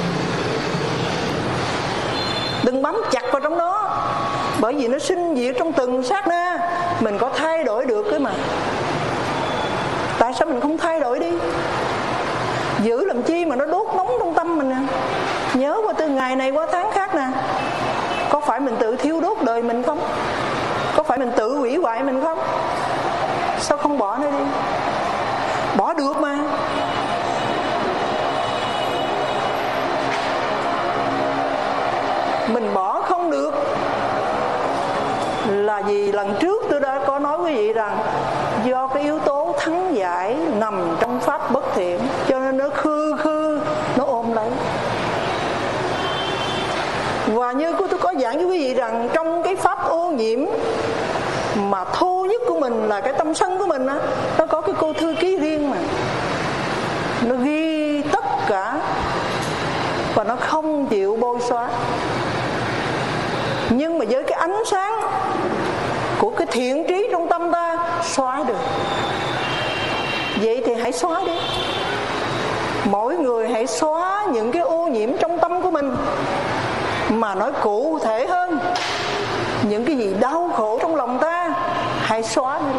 đừng bám chặt vào trong đó. Bởi vì nó sinh diệt trong từng sát na. Mình có thay đổi được cái mà. Tại sao mình không thay đổi đi? Giữ làm chi mà nó đốt nóng trong tâm mình nè. Nhớ qua từ ngày này qua tháng khác nè. Có phải mình tự thiêu đốt đời mình không? Có phải mình tự hủy hoại mình không? Sao không bỏ nó đi? Bỏ được mà. Mình bỏ không được là vì lần trước tôi đã có nói quý vị rằng do cái yếu tố thắng giải nằm trong pháp bất thiện, cho nên nó khư nó ôm lấy. Và như tôi có giảng với quý vị rằng trong cái pháp ô nhiễm mà thô nhất của mình là cái tâm sân của mình á, nó có cái cô thư ký riêng mà nó ghi tất cả và nó không chịu bôi xóa. Nhưng mà với cái ánh sáng của cái thiện trí trong tâm ta xóa được. Vậy thì hãy xóa đi. Mỗi người hãy xóa những cái ô nhiễm trong tâm của mình. Mà nói cụ thể hơn, những cái gì đau khổ trong lòng ta hãy xóa đi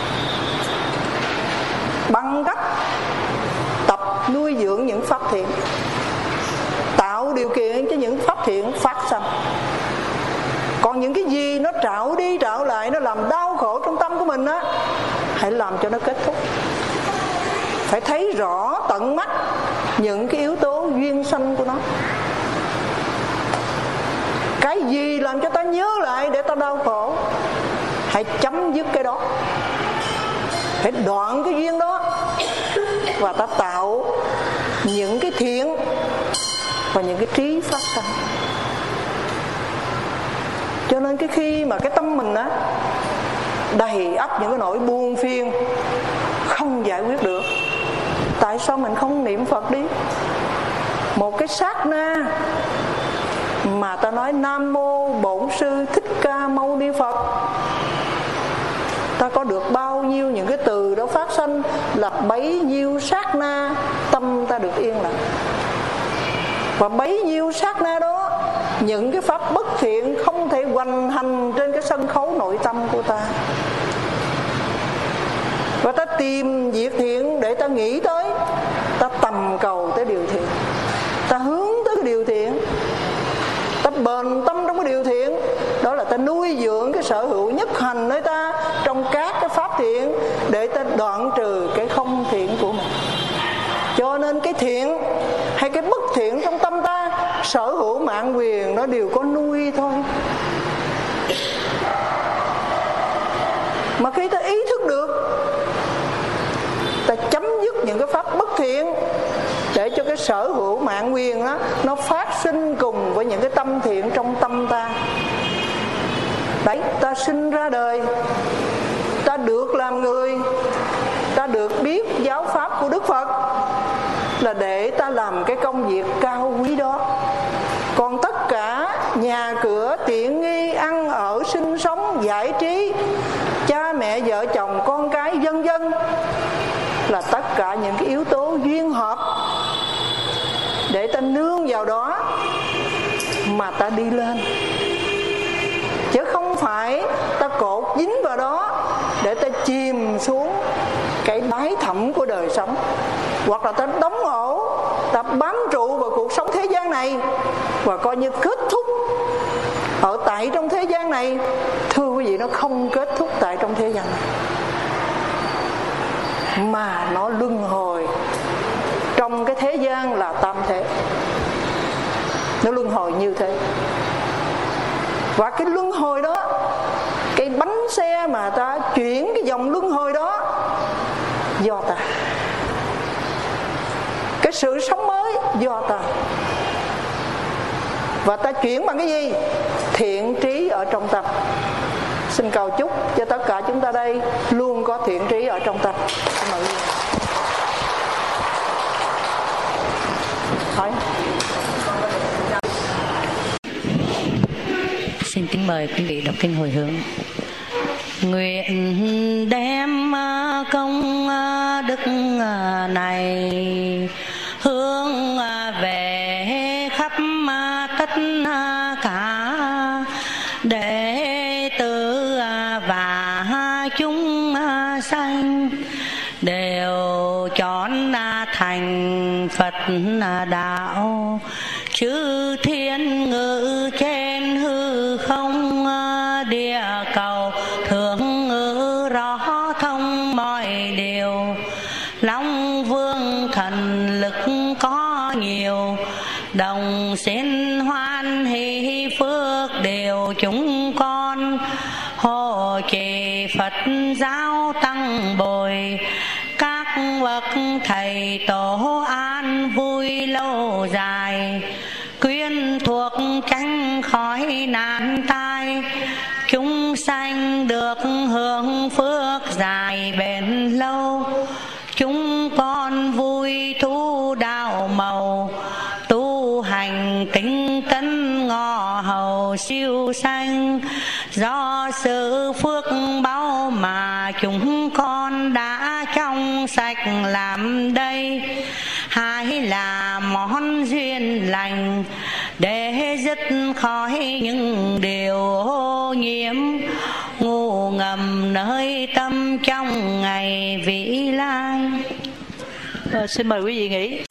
bằng cách tập nuôi dưỡng những pháp thiện, tạo điều kiện cho những pháp thiện phát sanh. Còn những cái gì nó trạo đi trạo lại, nó làm đau khổ trong tâm của mình á, hãy làm cho nó kết thúc. Phải thấy rõ tận mắt những cái yếu tố duyên sanh của nó. Cái gì làm cho ta nhớ lại để ta đau khổ, hãy chấm dứt cái đó, hãy đoạn cái duyên đó, và ta tạo những cái thiện và những cái trí phát sanh. Cho nên cái khi mà cái tâm mình á đầy ắp những cái nỗi buồn phiền không giải quyết được, tại sao mình không niệm Phật đi? Một cái sát na mà ta nói Nam Mô Bổn Sư Thích Ca Mâu Ni Phật, ta có được bao nhiêu những cái từ đó phát sanh, là bấy nhiêu sát na tâm ta được yên lặng. Và bấy nhiêu sát na đó, những cái pháp bất thiện không thể hoành hành trên cái sân khấu nội tâm của ta. Và ta tìm việc thiện để ta nghĩ tới, ta tầm cầu tới điều thiện, ta hướng tới cái điều thiện, ta bền tâm trong cái điều thiện. Đó là ta nuôi dưỡng cái sở hữu nhất hành nơi ta trong các cái pháp thiện, để ta đoạn trừ cái không thiện của mình. Cho nên cái thiện hay cái bất thiện trong tâm ta, sở hữu mạng quyền nó đều có nuôi thôi. Mà khi ta ý thức được, ta chấm dứt những cái pháp bất thiện, để cho cái sở hữu mạng quyền đó, nó phát sinh cùng với những cái tâm thiện trong tâm ta. Đấy, ta sinh ra đời, ta được làm người, ta được biết giáo pháp của Đức Phật, là để ta làm cái công việc cao quý đó. Còn tất cả nhà cửa, tiện nghi, ăn ở, sinh sống, giải trí, cha mẹ, vợ chồng, con cái, vân vân, là tất cả những cái yếu tố duyên hợp để ta nương vào đó mà ta đi lên, chứ không phải ta cột dính vào đó để ta chìm xuống cái đáy thẳm của đời sống, hoặc là ta đóng ổ, ta bám trụ vào cuộc sống thế gian này và coi như kết thúc ở tại trong thế gian này. Thưa quý vị, nó không kết thúc tại trong thế gian này, mà nó luân hồi trong cái thế gian là tam thế. Nó luân hồi như thế. Và cái luân hồi đó, cái bánh xe mà ta chuyển cái dòng luân hồi đó do ta. Cái sự sống mới do ta. Và ta chuyển bằng cái gì? Thiện trí ở trong tâm. Xin cầu chúc cho tất cả chúng ta đây luôn có thiện trí ở trong tâm. Mời quý vị. Hỏi. Xin kính mời quý vị đọc kinh hồi hướng. Nguyện đem công đức này hướng về khắp tất cả đệ tử và chúng sanh, đều chọn thành Phật đạo, chư thiên ngự trên hư không, địa cầu thượng ngự rõ thông mọi điều, Long Vương thần lực có nhiều, đồng xin hoan hỷ phước điều chúng con, hộ trì Phật giáo tăng bồi, các bậc thầy tổ an vui lâu dài, quyến thuộc tránh khỏi nạn tai, chúng sanh được hưởng phước dài bền lâu, chúng con vui thu đạo màu, tu hành tinh tấn ngọ hầu siêu sanh, do sự phước báu mà chúng con đã trong sạch làm đây, hai là món duyên lành để dứt khỏi những điều ô nhiễm ngủ ngầm nơi tâm trong ngày vĩ lai. Xin mời quý vị nghỉ.